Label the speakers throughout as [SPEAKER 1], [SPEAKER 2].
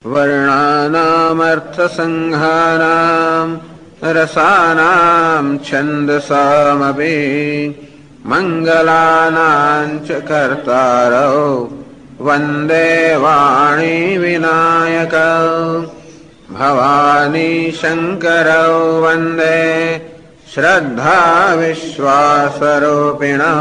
[SPEAKER 1] वर्णानामर्थसंहाराम् रसानाम् छन्दसामपि मङ्गलानाम् च कर्तारौ वन्दे वाणी विनायकौ भवानी शङ्करौ वन्दे श्रद्धा विश्वासरूपिणौ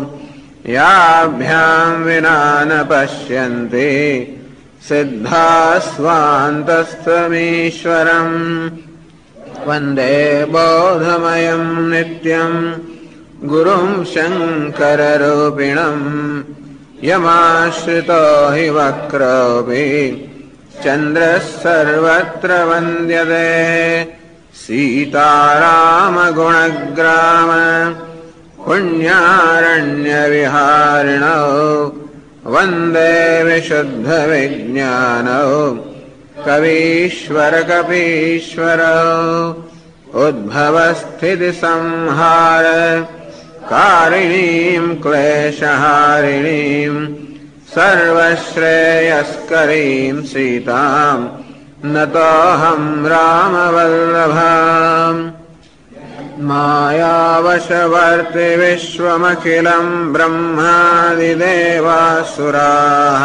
[SPEAKER 1] याभ्याम् विना न पश्यन्ति सिद्धा स्वान्तस्तमीश्वरम् वन्दे बोधमयम् नित्यम् गुरुम् शङ्कररूपिणम् यमाश्रितो हि वक्रोऽपि चन्द्रः सर्वत्र वन्द्यते सीतारामगुणग्राम पुण्यारण्यविहारिणौ वन्दे विशुद्धविज्ञानौ कवीश्वरकपीश्वरौ उद्भवस्थितिसंहार कारिणीम् क्लेशहारिणीम् सर्वश्रेयस्करीम् सीताम् नतोऽहम् रामवल्लभाम् मायावशवर्ति विश्वमखिलम् ब्रह्मादिदेवासुराः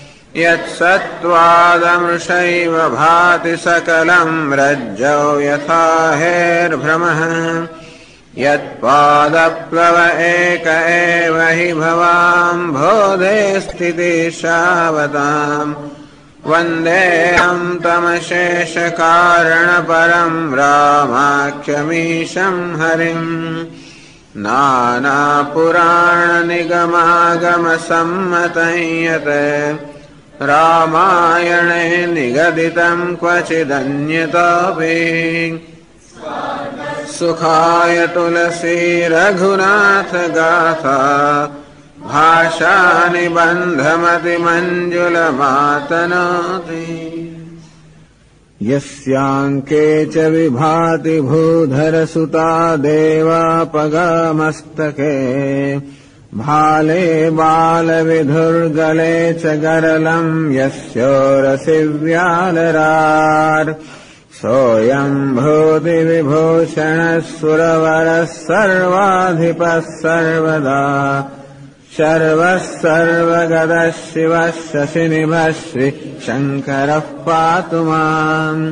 [SPEAKER 1] यत्सत्त्वादमृषैव भाति सकलम् रज्जौ यथा हेर्भ्रमः यत्पादप्लव एक एव हि भवाम्भोधे स्थितिशावताम् वन्देऽहम् तमशेषकारणपरम् रामाख्यमीशम् हरिम् नानापुराणनिगमागमसम्मतं यत् रामायणे निगदितम् क्वचिदन्यतोऽपि सुखाय तुलसी रघुनाथ गाथा भाषानिबन्धमतिमञ्जुलमातनोति यस्याङ्के च विभाति भूधरसुता देवापगामस्तके भाले बालविधुर्गले च गरलम् यस्योरसिव्यालरार् सोऽयम् भूतिविभूषणः सुरवरः सर्वाधिपः सर्वदा शर्वः सर्वगतः शिवः शशिनिभः श्रीशङ्करः पातु माम्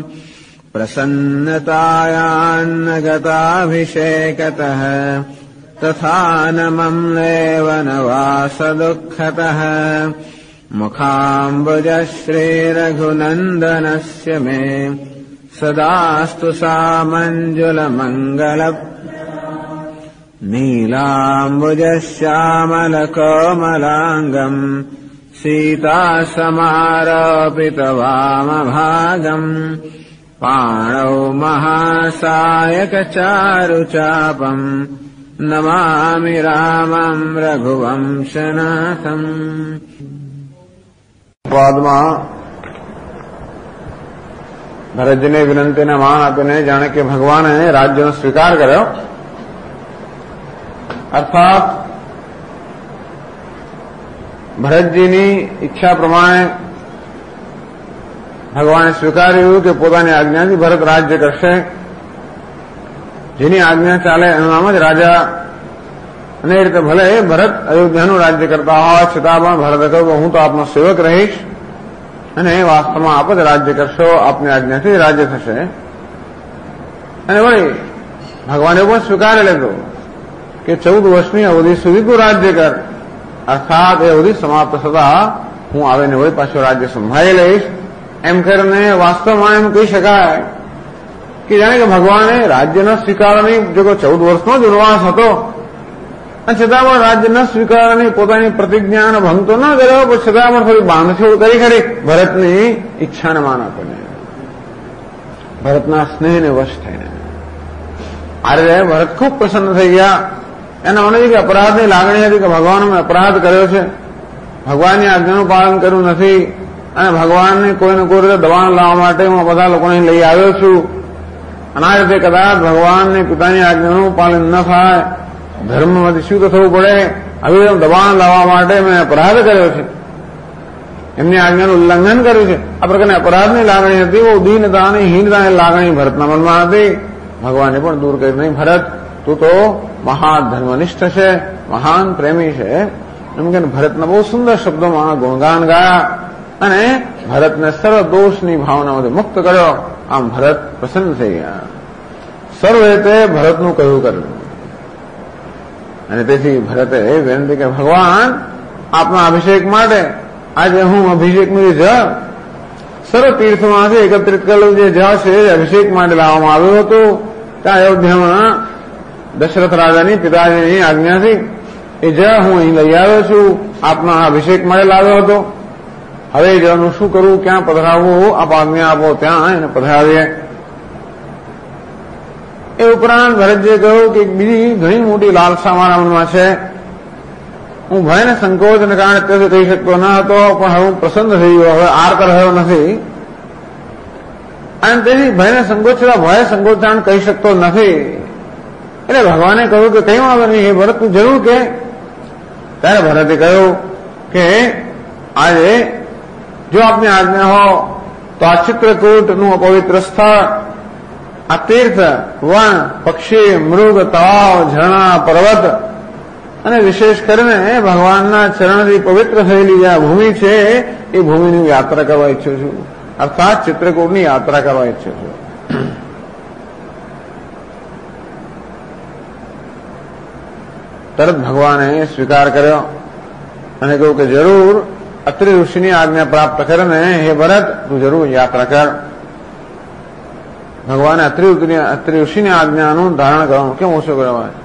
[SPEAKER 1] प्रसन्नतायान्नगताभिषेकतः तथा न मम्लेव न वासदुःखतः मुखाम्बुजः श्रीरघुनन्दनस्य मे सदास्तु सा मञ्जुलमङ्गल नीलाम्बुजश्यामलकोमलाङ्गम् सीतासमारोपितवामभागम् पाणौ महासायकचारुचापम् नमामि रामम् रघुवंशनाथम्।
[SPEAKER 2] ભરતજી ને વિનંતીને માન આપીને જાણે કે ભગવાને રાજ્યનો સ્વીકાર કર્યો, અર્થાત ભરતજીની ઈચ્છા પ્રમાણે ભગવાને સ્વીકાર્યું કે પોતાની આજ્ઞાથી ભરત રાજ્ય કરશે. જેની આજ્ઞા ચાલે એનું નામ જ રાજા. અને એ રીતે ભલે ભરત અયોધ્યાનું રાજ્ય કરતા હોય છતાં પણ ભરતે કહ્યું હું તો આપનો સેવક રહીશ અને વાસ્તવમાં આપ જ રાજ્ય કરશો, આપની આજ્ઞાથી રાજ્ય થશે. અને વળી ભગવાને પણ સ્વીકારી લીધું કે 14 વર્ષની અવધિ સુધી તું રાજ્ય કર, અર્થાત એ અવધિ સમાપ્ત થતા હું આવીને વળી પાછું રાજ્ય સંભાળી લઈશ. એમ કરીને વાસ્તવમાં એમ કહી શકાય કે જાણે કે ભગવાને રાજ્યના સ્વીકારવાની જો 14 વર્ષનો જ વનવાસ હતો અને છતાં પણ રાજ્ય ન સ્વીકારવાની પોતાની પ્રતિજ્ઞાનો ભંગ તો ન કર્યો, પણ છતાં પણ થોડી બાંધછોડ કરી ખરી ભરતની ઈચ્છાને માન આપીને, ભરતના સ્નેહને વશ થઈને. આરે ભરત ખૂબ પ્રસન્ન થઈ ગયા. એના મને કે અપરાધની લાગણી હતી કે ભગવાન મેં અપરાધ કર્યો છે, ભગવાનની આજ્ઞાનું પાલન કર્યું નથી અને ભગવાનને કોઈને કોઈ રીતે દબાણ લાવવા માટે હું બધા લોકોને લઈ આવ્યો છું. અને આ રીતે કદાચ ભગવાનને પિતાની આજ્ઞાનું પાલન ન થાય, ધર્મમાંથી શું તો થવું પડે, આવી દબાણ લાવવા માટે મેં અપરાધ કર્યો છે. એમની આજ્ઞાનું ઉલ્લંઘન કર્યું છે. આ પ્રકારની અપરાધની લાગણી હતી, બહુ દીનતા અને હીનતાની લાગણી ભરતના મનમાં હતી. ભગવાને પણ દૂર કરી, નહીં ભરત, તું તો મહાધર્મનિષ્ઠ છે, મહાન પ્રેમી છે. એમ કે ભરતના બહુ સુંદર શબ્દોમાં ગુણગાન ગાયા અને ભરતને સર્વ દોષની ભાવનાઓથી મુક્ત કર્યો. આમ ભરત પ્રસન્ન થઈ ગયા. સર્વે તે ભરતનું કહ્યું કર્યું. અને તેથી ભરતે વિનંતી કે ભગવાન, આપના અભિષેક માટે આજે હું અભિષેકનું જે સર્વ તીર્થમાંથી એકત્રિત કરેલું જે જળ છે એ અભિષેક માટે લાવવામાં આવ્યું હતું. ત્યાં અયોધ્યામાં દશરથ રાજાની પિતાજીની આજ્ઞાથી એ જળ હું અહીં લઈ આવ્યો છું. આપના અભિષેક માટે લાવ્યો હતો. હવે જળનું શું કરવું, ક્યાં પધરાવવું, આપ આજ્ઞા આપો, ત્યાં એને પધરાવીએ. એ ઉપરાંત ભરતજીએ કહ્યું કે બીજી ઘણી મોટી લાલસા મારા મનમાં છે. હું ભયને સંકોચને કારણે અત્યારથી કહી શકતો ન હતો, પણ હવે હું પ્રસન્ન થઈ ગયો, હવે આર્ત રહ્યો નથી. અને તેથી ભયને સંકોચ છતાં ભય સંકોચાણ કહી શકતો નથી. એટલે ભગવાને કહ્યું કે કઈ વાંધો નહીં, ભરત તું જરૂર કે. ત્યારે ભરતે કહ્યું કે આજે જો આપની આજ્ઞા હો તો આ ચિત્રકૂટનું અપવિત્ર સ્થળ, આ તીર્થ, વન, પક્ષી, મૃગ, તળાવ, ઝરણા, પર્વત અને વિશેષ કરીને ભગવાનના ચરણથી પવિત્ર થયેલી જે ભૂમિ છે એ ભૂમિની યાત્રા કરવા ઈચ્છું છું. અર્થાત ચિત્રકૂટની યાત્રા કરવા ઈચ્છું છું. તરત ભગવાને સ્વીકાર કર્યો અને કહ્યું કે જરૂર અત્રિ ઋષિની આજ્ઞા પ્રાપ્ત કરીને હે ભરત તું જરૂર યાત્રા કર. ભગવાને અત્રિ ઋષિની આજ્ઞાનું ધારણ કરવાનું કેમ ઓછો કર્યો હોય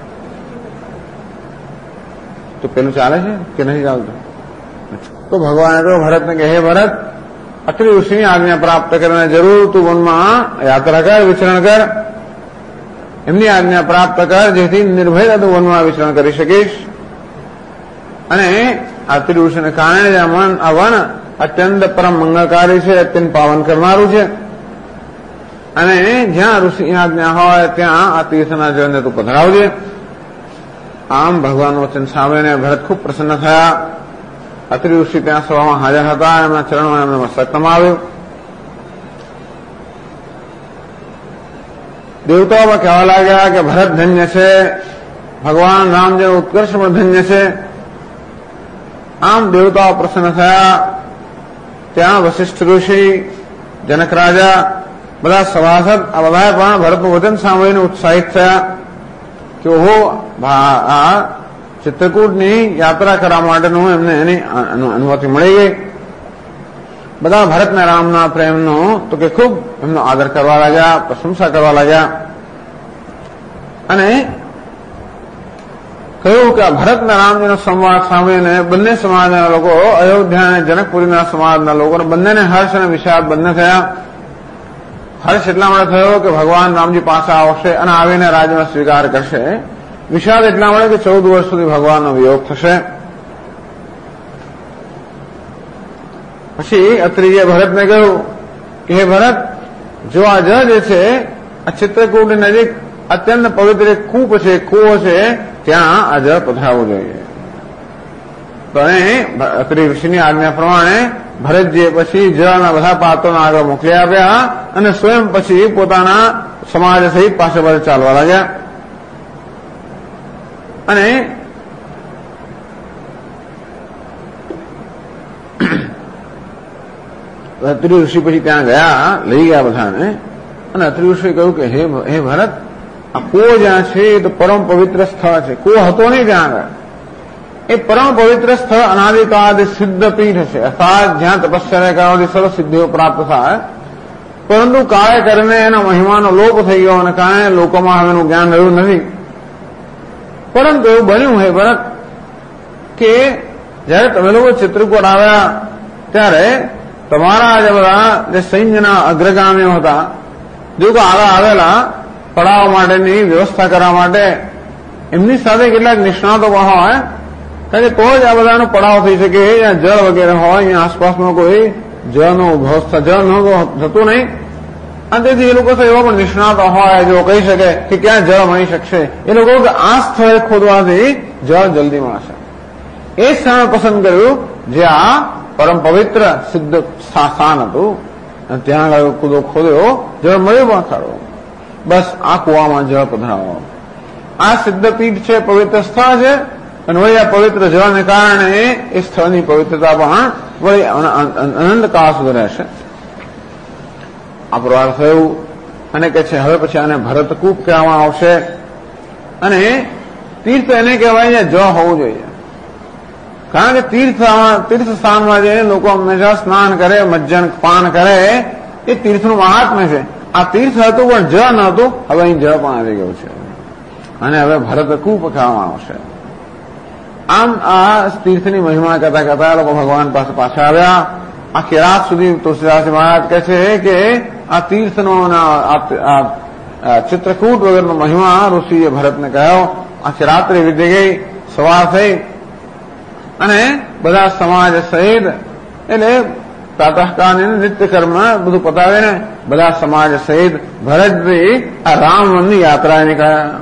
[SPEAKER 2] તો પેલું ચાલે છે કે નહીં ચાલતું? તો ભગવાને કહ્યું ભરતને કે હે ભરત, અત્રિ ઋષિની આજ્ઞા પ્રાપ્ત કરીને જરૂર તું વનમાં યાત્રા કર, વિચરણ કર. એમની આજ્ઞા પ્રાપ્ત કર જેથી નિર્ભય તું વનમાં વિચરણ કરી શકીશ. અને અત્રિ ઋષિને કારણે જ આ વન અત્યંત પરમ મંગળકારી છે, અત્યંત પાવન કરનારું છે. અને જ્યાં ઋષિની આજ્ઞા હોય ત્યાં આ તીર્થના જળને તું પધરાવજે. આમ ભગવાનનું વચન સાંભળીને ભરત ખૂબ પ્રસન્ન થયા. અત્રિ ઋષિ ત્યાં સભામાં હાજર હતા. એમના ચરણમાં એમને મસ્તક નમાવ્યું. દેવતાઓમાં કહેવા લાગ્યા કે ભરત ધન્ય છે, ભગવાન રામજીનું ઉત્કર્ષ પણ ધન્ય છે. આમ દેવતાઓ પ્રસન્ન થયા. ત્યાં વશિષ્ઠ ઋષિ, જનક રાજા, બધા સભાસદ આ બધાએ પણ ભરતનું વચન સાંભળીને ઉત્સાહિત થયા કે ઓહો, આ ચિત્રકૂટની યાત્રા કરવા માટેનું એમને એની અનુમતિ મળી ગઈ. બધા ભરતના રામના પ્રેમનો તો કે ખૂબ એમનો આદર કરવા લાગ્યા, પ્રશંસા કરવા લાગ્યા. અને કહ્યું કે ભરતના રામજીનો સંવાદ સાંભળીને બંને સમાજના લોકો, અયોધ્યા અને જનકપુરીના સમાજના લોકોને બંનેને હર્ષ અને વિષાદ બંને થયા. હર્ષ એટલા માટે થયો કે ભગવાન રામજી પાસે આવશે અને આવીને રાજ્યમાં સ્વીકાર કરશે. વિષાદ એટલા માટે કે 14 વર્ષ સુધી ભગવાનનો વિયોગ થશે. પછી અત્રિએ ભરતને કહ્યું કે હે ભરત, જો આ જળ જે છે આ ચિત્રકૂટની નજીક અત્યંત પવિત્ર એક કૂપ છે, કૂવો છે, ત્યાં આ જળ પધરાવવું જોઈએ. તો અત્રિ ઋષિની આજ્ઞા પ્રમાણે ભરતજીએ પછી જળના બધા પાત્રોને આગળ મોકલી આપ્યા અને સ્વયં પછી પોતાના સમાજ સહિત પાછળ ચાલવા લાગ્યા. અને અત્રિ ઋષિ પછી ત્યાં ગયા, લઈ ગયા બધાને. અને અત્રિ ઋષિએ કહ્યું કે હે ભરત, આ કૂવો જ્યાં છે એ તો પરમ પવિત્ર સ્થળ છે. કૂવો હતો નહીં ત્યાં આગળ. એ પરમ પવિત્ર સ્થળ અનાદિકાળ સિદ્ધ પીઠ છે, અર્થાત જ્યાં તપસ્યા કરવાથી સર્વ સિદ્ધિઓ પ્રાપ્ત થાય. પરંતુ કાળે કરીને એના મહિમાનો લોપ થઈ ગયો અને કારણે લોકોમાં હવે એનું જ્ઞાન રહ્યું નથી. પરંતુ એવું બન્યું હે ભરત કે જયારે તમે લોકો ચિત્રકૂટ આવ્યા ત્યારે તમારા જે બધા જે સૈન્યના અગ્રગામીઓ હતા, જો કે આગળ આવેલા પડાવ માટેની વ્યવસ્થા કરવા માટે એમની સાથે કેટલાક નિષ્ણાતો પણ હોય, કારણ કે તો જ આ બધાનો પડાવ થઈ શકે. અહીંયા જળ વગેરે હોય, અહીંયા આસપાસમાં કોઈ જળનો ઉદ્ભવ જળ થતું નહીં. અને તેથી એ લોકો એવા પણ નિષ્ણાતો હોય જો કહી શકે કે ક્યાં જળ મળી શકશે. એ લોકો આ સ્થળે ખોદવાથી જળ જલ્દી મળશે. એ સ્થળ પસંદ કર્યું જ્યાં પરમ પવિત્ર સિદ્ધ સ્થાન હતું. ત્યાં આગળ કૂદો ખોદ્યો, જળ મળ્યો પણ ખરો. બસ આ કુવામાં જળ પધરાવો. આ સિદ્ધપીઠ છે, પવિત્ર સ્થળ છે, અને વળી આ પવિત્ર જળને કારણે એ સ્થળની પવિત્રતા પણ વળી અનંત કાળ સુધી રહેશે. આ પુરવાર થયું અને કે છે હવે પછી આને ભરતકૂપ કહેવામાં આવશે. અને તીર્થ એને કહેવાય જ હોવું જોઈએ, કારણ કે તીર્થ સ્થાનમાં જઈને લોકો હંમેશા સ્નાન કરે, મજ્જન પાન કરે, એ તીર્થનું મહાત્મ્ય છે. આ તીર્થ હતું પણ જ ન હતું, હવે અહીં જ પણ આવી ગયું છે અને હવે ભરતકૂપ કહેવામાં આવશે. આમ આ તીર્થની મહિમા કરતા કરતા લોકો ભગવાન પાસે પાછા આવ્યા. આખી રાત સુધી તુલસીદાસજી મહારાજ કહે છે કે આ તીર્થનો ચિત્રકૂટ વગરનો મહિમા ઋષિએ ભરતને કહ્યો. આખી રાત્રે વીતી ગઈ, સવાર થઈ અને બધા સમાજ સહિત એટલે પ્રાતઃકાળની નિત્યકર્મ બધું પતાવીને બધા સમાજ સહિત ભરતભાઈ આ રામવનની યાત્રાએ નીકળ્યા.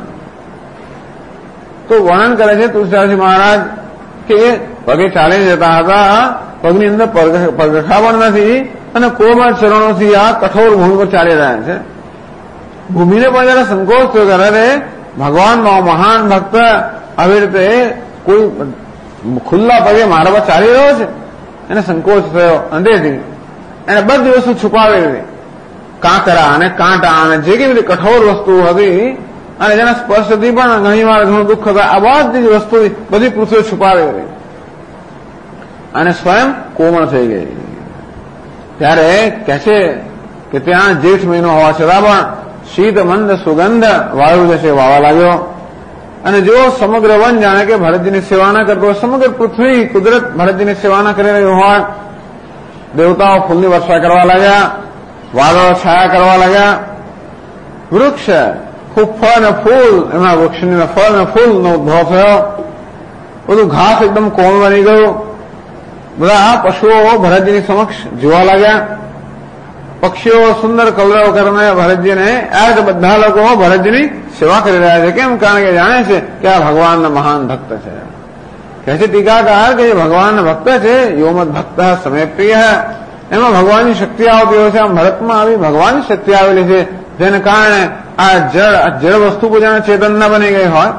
[SPEAKER 2] તો વર્ણન કરે છે તુલસીદાસજી મહારાજ કે પગે ચાલી જતા હતા, પગની અંદર પગરખા પણ નથી અને કોમળ ચરણોથી આ કઠોર ભૂમિ પર ચાલી રહ્યા છે. ભૂમિને પણ જયારે સંકોચ થયો કે અરે ભગવાનનો મહાન ભક્ત આવી રીતે કોઈ ખુલ્લા પગે મારા પર ચાલી રહ્યો છે, એને સંકોચ થયો. અંદરથી એને બધી વસ્તુ છુપાવી દીધી, કાંકરા અને કાંટા અને જે કેવી રીતે કઠોર વસ્તુ હતી અને જેના સ્પર્શથી પણ ઘણી વાર ઘણું દુઃખ હતા, આ બધી જ વસ્તુ બધી પૃથ્વી છુપાવી હતી અને સ્વયં કોમળ થઈ ગઈ. ત્યારે કહે છે કે ત્યાં જેઠ મહિનો હોવા છતાં પણ શીત મંદ સુગંધ વાયુ જશે વાવા લાગ્યો. અને જો સમગ્ર વન જાણે કે ભરતજીની સેવા ના કરતો હોય, સમગ્ર પૃથ્વી કુદરત ભરતજીની સેવા ના કરી રહ્યું હોય. દેવતાઓ ફૂલની વર્ષા કરવા લાગ્યા, વાદળો છાયા કરવા લાગ્યા. વૃક્ષ ખૂબ ફળ અને ફૂલ, એમના વૃક્ષની ફળ અને ફૂલનો ઉદ્ભવ થયો. બધું ઘાસ એકદમ કોમળ બની ગયું. બધા પશુઓ ભરતજીની સમક્ષ જોવા લાગ્યા. પક્ષીઓ સુંદર કલરવ કરીને ભરતજીને આ રીતે બધા લોકો ભરતજીની સેવા કરી રહ્યા છે. કેમ? કારણ કે જાણે છે કે આ ભગવાનના મહાન ભક્ત છે. કહે છે ટીકાકાર કે જે ભગવાનના ભક્ત છે, યોમદ ભક્ત સમય પ્રિય, એમાં ભગવાનની શક્તિ આવતી હોય છે. આમ ભરતમાં આવી ભગવાનની શક્તિ આવેલી છે, જેને કારણે આ જળ વસ્તુ જાણે ચેતન ન બની ગઈ હોય.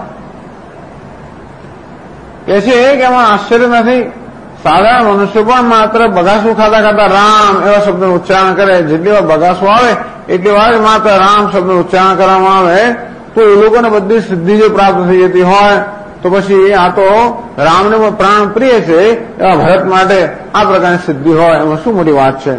[SPEAKER 2] કહે છે કે એમાં આશ્ચર્ય નથી. સાધારણ મનુષ્ય પણ માત્ર બગાસું ખાતા ખાતા રામ એવા શબ્દનું ઉચ્ચારણ કરે. જેટલી વાર બગાસું આવે એટલી વાર માત્ર રામ શબ્દનું ઉચ્ચારણ કરવામાં આવે તો એ લોકોને બધી સિદ્ધિ જો પ્રાપ્ત થઈ જતી હોય તો પછી આ તો રામને પ્રાણ પ્રિય છે એવા ભરત માટે આ પ્રકારની સિદ્ધિ હોય એમાં શું મોટી વાત છે.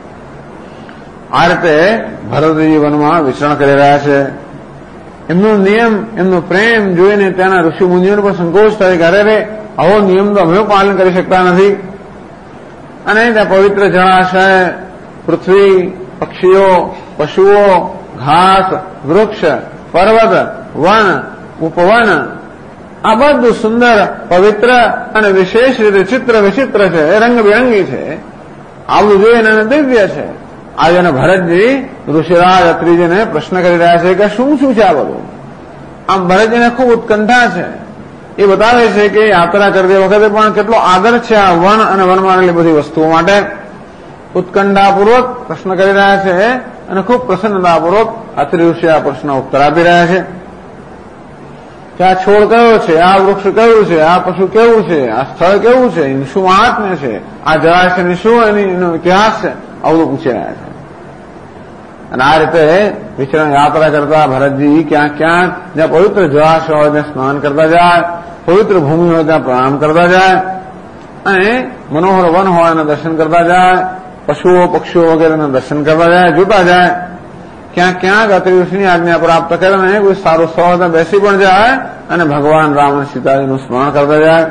[SPEAKER 2] આ રીતે ભરતજી વનમાં વિચરણ કરી રહ્યા છે. એમનો નિયમ, એમનો પ્રેમ જોઈને ત્યાંના ઋષિ મુનિઓને પણ સંકોચ થાય કે અરે આવો નિયમ તો અમે પાલન કરી શકતા નથી. અને ત્યાં પવિત્ર જળાશય, પૃથ્વી, પક્ષીઓ, પશુઓ, ઘાસ, વૃક્ષ, પર્વત, વન, ઉપવન, આ બધું સુંદર, પવિત્ર અને વિશેષ રીતે ચિત્ર વિચિત્ર છે, એ રંગબેરંગી છે. આવું જોઈને દિવ્ય છે. આજે ભરતજી ઋષિરાજ અત્રિજીને પ્રશ્ન કરી રહ્યા છે કે શું શું છે આ બધું. આમ ભરતજીને ખૂબ ઉત્કંઠા છે. એ બતાવે છે કે યાત્રા કરતી વખતે પણ કેટલો આદર છે આ વન અને વનમાં રહેલી બધી વસ્તુઓ માટે. ઉત્કંઠાપૂર્વક પ્રશ્ન કરી રહ્યા છે અને ખૂબ પ્રસન્નતાપૂર્વક અત્રિ ઋષિ આ પ્રશ્નનો ઉત્તર આપી રહ્યા છે કે આ છોડ કયો છે, આ વૃક્ષ કયું છે, આ પશુ કેવું છે, આ સ્થળ કેવું છે, એનું શું મહાત્મ્ય છે, આ જળાશયની શું એનો ઇતિહાસ છે, આવું પૂછી રહ્યા છે. અને આ રીતે વિચરણ યાત્રા કરતા ભરતજી ક્યાંક ક્યાંક જ્યાં પવિત્ર જળાશય હોય ત્યાં સ્નાન કરતા જાય, પવિત્ર ભૂમિ હોય ત્યાં પ્રણામ કરતા જાય અને મનોહર વન હોય એના દર્શન કરતા જાય, પશુઓ પક્ષીઓ વગેરેના દર્શન કરતા જાય, જોતા જાય. ક્યાંક ક્યાંક અત્રિ ઋષિની આજ્ઞા પ્રાપ્ત કરીને કોઈ સારું સ્થળ ત્યાં બેસી પણ જાય અને ભગવાન રામ અને સીતાજીનું સ્મરણ કરતા જાય.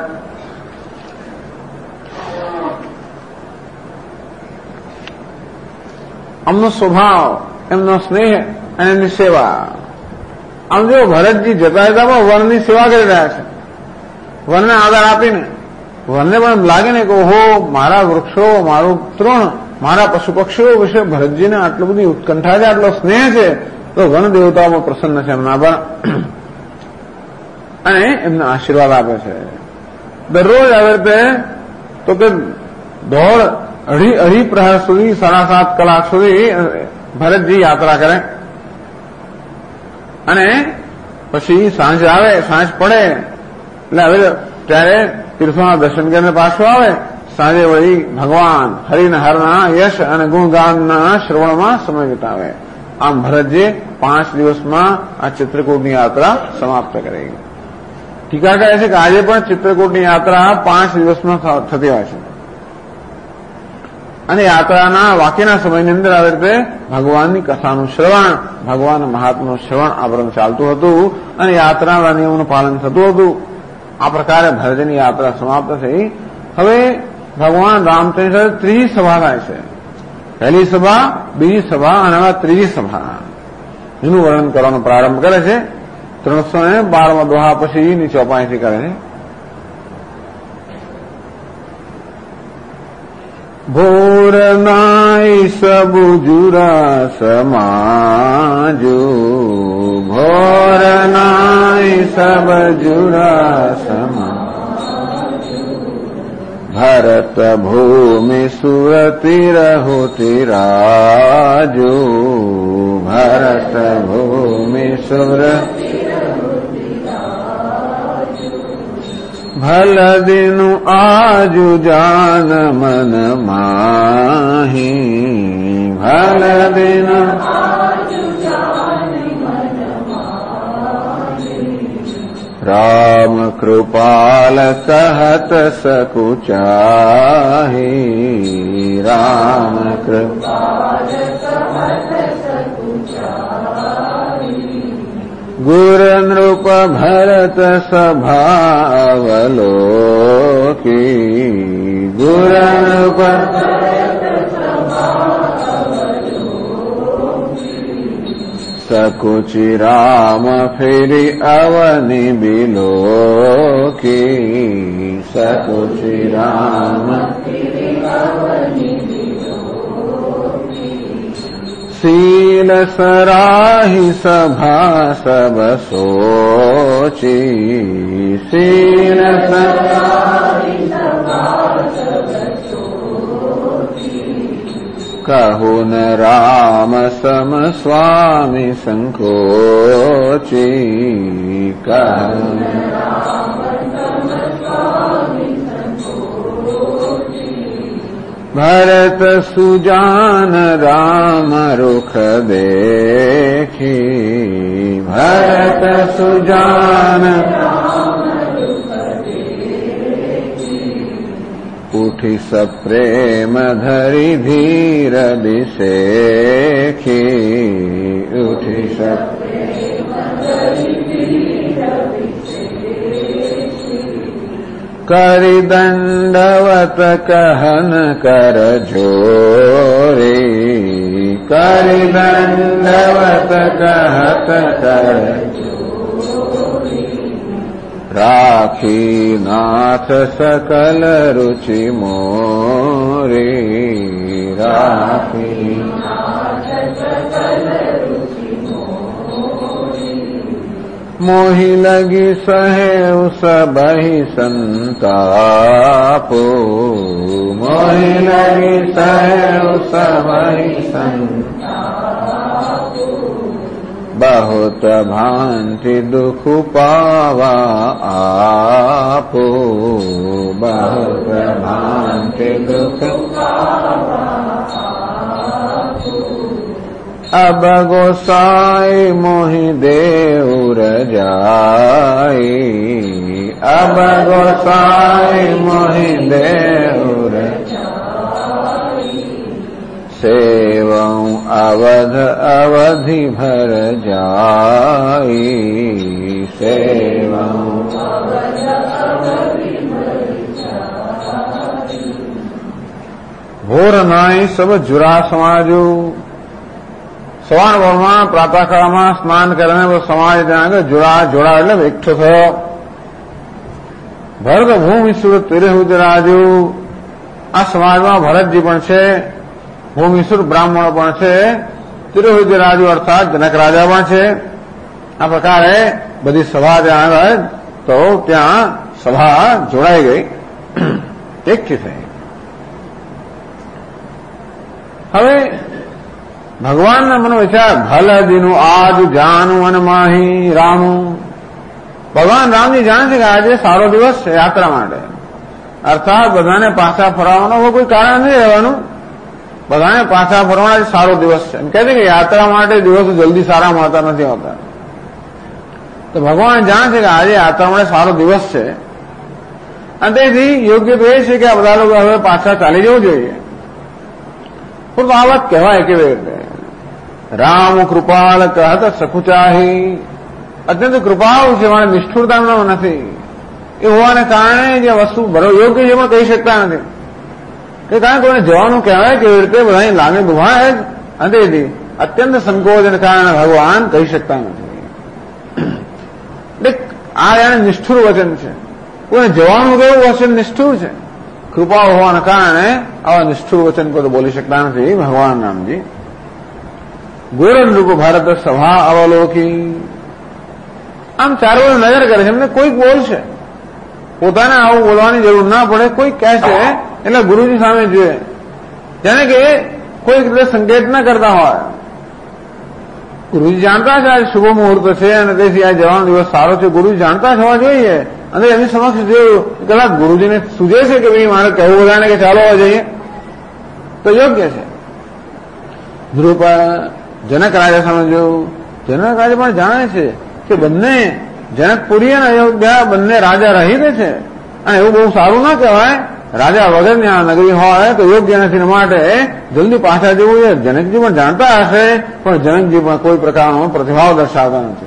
[SPEAKER 2] આમનો સ્વભાવ, એમનો સ્નેહ અને એમની સેવા. આમ જો ભરતજી જતા જતા પણ વનની સેવા કરી રહ્યા છે, વનને આધાર આપીને. વનને પણ લાગે ને કે ઓહો મારા વૃક્ષો, મારું તૃણ, મારા પશુ પક્ષીઓ વિશે ભરતજીને આટલું બધી ઉત્કંઠા છે, આટલો સ્નેહ છે, તો વન દેવતાઓમાં પ્રસન્ન છે એમના પર અને એમને આશીર્વાદ આપે છે. દરરોજ આવે તે તો કે અઢી પ્રહર સુધી 7.5 કલાક સુધી ભરતજી યાત્રા કરે અને પછી સાંજ આવે, સાંજ પડે એટલે હવે ત્યારે તીર્થોના દર્શન કરીને પાછું આવે. સાંજે વળી ભગવાન હરિને હરના યશ અને ગુણગાનના શ્રવણમાં સમય વિતાવે. આમ ભરતજી 5 દિવસમાં આ ચિત્રકૂટની યાત્રા સમાપ્ત કરી. ટીકા કહે છે કે આજે પણ ચિત્રકૂટની યાત્રા 5 દિવસમાં થતી હોય છે અને યાત્રાના બાકીના સમયની અંદર આવી રીતે ભગવાનની કથાનું શ્રવણ, ભગવાન મહાત્માનું શ્રવણ આ બધું ચાલતું હતું અને યાત્રાના નિયમોનું પાલન થતું હતું. આ પ્રકારે ભરતજીની યાત્રા સમાપ્ત થઈ. હવે ભગવાન રામચંદ્ર ત્રીજી સભા થાય છે. પહેલી સભા, બીજી સભા અને હવે ત્રીજી સભા એનું વર્ણન કરવાનો પ્રારંભ કરે છે. 312 દોહા પછીની ચોપાઈથી કરે છે. ભોર નાય સબુ જુરા સમાજો, ભોર નાય સબ જુરા સમાજો, ભરત ભૂમિ સુરતિ રહોતિ રાજો, ભરત ભૂમિ સુરતિ ભલ દિનુ આજુ જાન મન માહી, ભલ દિનુ રામ કૃપાલ કહત સકુચાહી, રામ કૃપાલ ગુર નૃપ ભરત સભાવલોકી, ગુર નૃપ સકુચી રામ ફેરી અવનિ બિલોકી, સકુચી રામ શીલ સરાહી સભા સબ સોચી, શીલ સરાહી સભા સબ સોચી, કહુન રામ સમ સ્વામી સંકોચી, કહુન રામ સમ સ્વામી ભરત સુજાન રામ રૂખ દેખી, ભરત સુજાન ઉઠી સપ્રેમ ધરી ધીર બિસેખી, ઉઠી સપ્રેમ ધરી ધીર કરી દંડવત કહન કર જોરી, કરી દંડવત કહત કર જોરી, રાખી નાથ સકલ રુચિ મોરી, રાખી નાથ સકલ રુચિ મોહી લગી સહેવ સબહી સંતાપો, મોહી લગી સહેવ સબહી સંતાપો, બહુત ભાંતિ દુઃખ પાવા આપો, બહુત ભાંતિ દુઃખ અબ ગોસાઈ મોહી દેવ રજાઈ, અબ ગોસાઈ મોહી દેવ રજાઈ, સેવં અવધ અવધિ ભર જાઈ, સેવં અવધ અવધિ ભર જાઈ. ભોર નાય સબ જુરા સમાજો. સવાર પરમાં પ્રાતઃકાળમાં સ્નાન કરીને સમાજ ત્યાં આગળ જોડા એટલે એકઠો થયો. ભરત ભૂમિ સુરત તિરહુજરાજુ. આ સમાજમાં ભરતજી પણ છે, ભૂમિસુર બ્રાહ્મણો પણ છે, તિરહુજરાજુ અર્થાત જનક રાજા પણ છે. આ પ્રકારે બધી સભા ત્યાં આગળ તો ત્યાં સભા જોડાઈ ગઈ, એકઠી થઈ. હવે ભગવાનના મનો વિચાર ભલ દીનું આજ જાનું અને માહી રામું. ભગવાન રામજી જાણે છે કે આજે સારો દિવસ છે યાત્રા માટે, અર્થાત બધાને પાછા ફરવાનો કોઈ કારણ નથી રહેવાનું, બધાને પાછા ફરવાનો સારો દિવસ છે. એમ કહે છે કે યાત્રા માટે દિવસો જલ્દી સારા મળતા નથી હોતા. તો ભગવાન જાણે છે કે આજે યાત્રા માટે સારો દિવસ છે, અને તેથી યોગ્ય તો એ છે કે આ બધા લોકો હવે પાછા ચાલી જવું જોઈએ. પણ આ વાત કહેવાય કેવી રીતે? રામ કૃપાલ કહત સકુચાહી. અત્યંત કૃપાળુ છે, મારે નિષ્ઠુરતા નથી. એ હોવાને કારણે જે વસ્તુ યોગ્ય છે પણ કહી શકતા નથી. કે કારણ કોઈને જવાનું કહેવાય કેવી રીતે બધાની લાગણી દુભાય જ, અને તેથી અત્યંત સંકોચને કારણે ભગવાન કહી શકતા નથી. એટલે આ એને નિષ્ઠુર વચન છે. કોઈને જવાનું કેવું વચન નિષ્ઠુર છે. કૃપા હોવાના કારણે આવા નિષ્ઠુર વચન કોઈ બોલી શકતા નથી ભગવાન રામજી. ગોરન રૂપ ભારત સભા અવલોકી. આમ ચારો નજર કરે છે, એમને કોઈક બોલશે, પોતાને આવું બોલવાની જરૂર ના પડે, કોઈક કહે છે એટલે ગુરુજી સામે જોઈએ, જાણે કે કોઈક રીતે સંકેત ના કરતા હોય. ગુરુજી જાણતા છે આજે શુભ મુહૂર્ત છે અને તેથી આ જવાનો દિવસ સારો છે, ગુરુજી જાણતા જ હોવા જોઈએ. અને એની સમક્ષ જોયું કદાચ ગુરુજીને સૂજે છે કે ભાઈ મારે કહેવું બધાને કે ચાલો જઈએ તો યોગ્ય છે. ધ્રુપ જનક રાજા સામે જોયું, જનક રાજા પણ જાણે છે કે બંને જનકપુરી અને અયોધ્યા બંને રાજા રહીત છે, અને એવું બહુ સારું ના કહેવાય. રાજા વગરની આ નગરી હોય તો યોગ્ય નથી, માટે જલ્દી પાછા જવું છે. જનકજી પણ જાણતા હશે, પણ જનકજી પણ કોઈ પ્રકારનો પ્રતિભાવ દર્શાવતા નથી.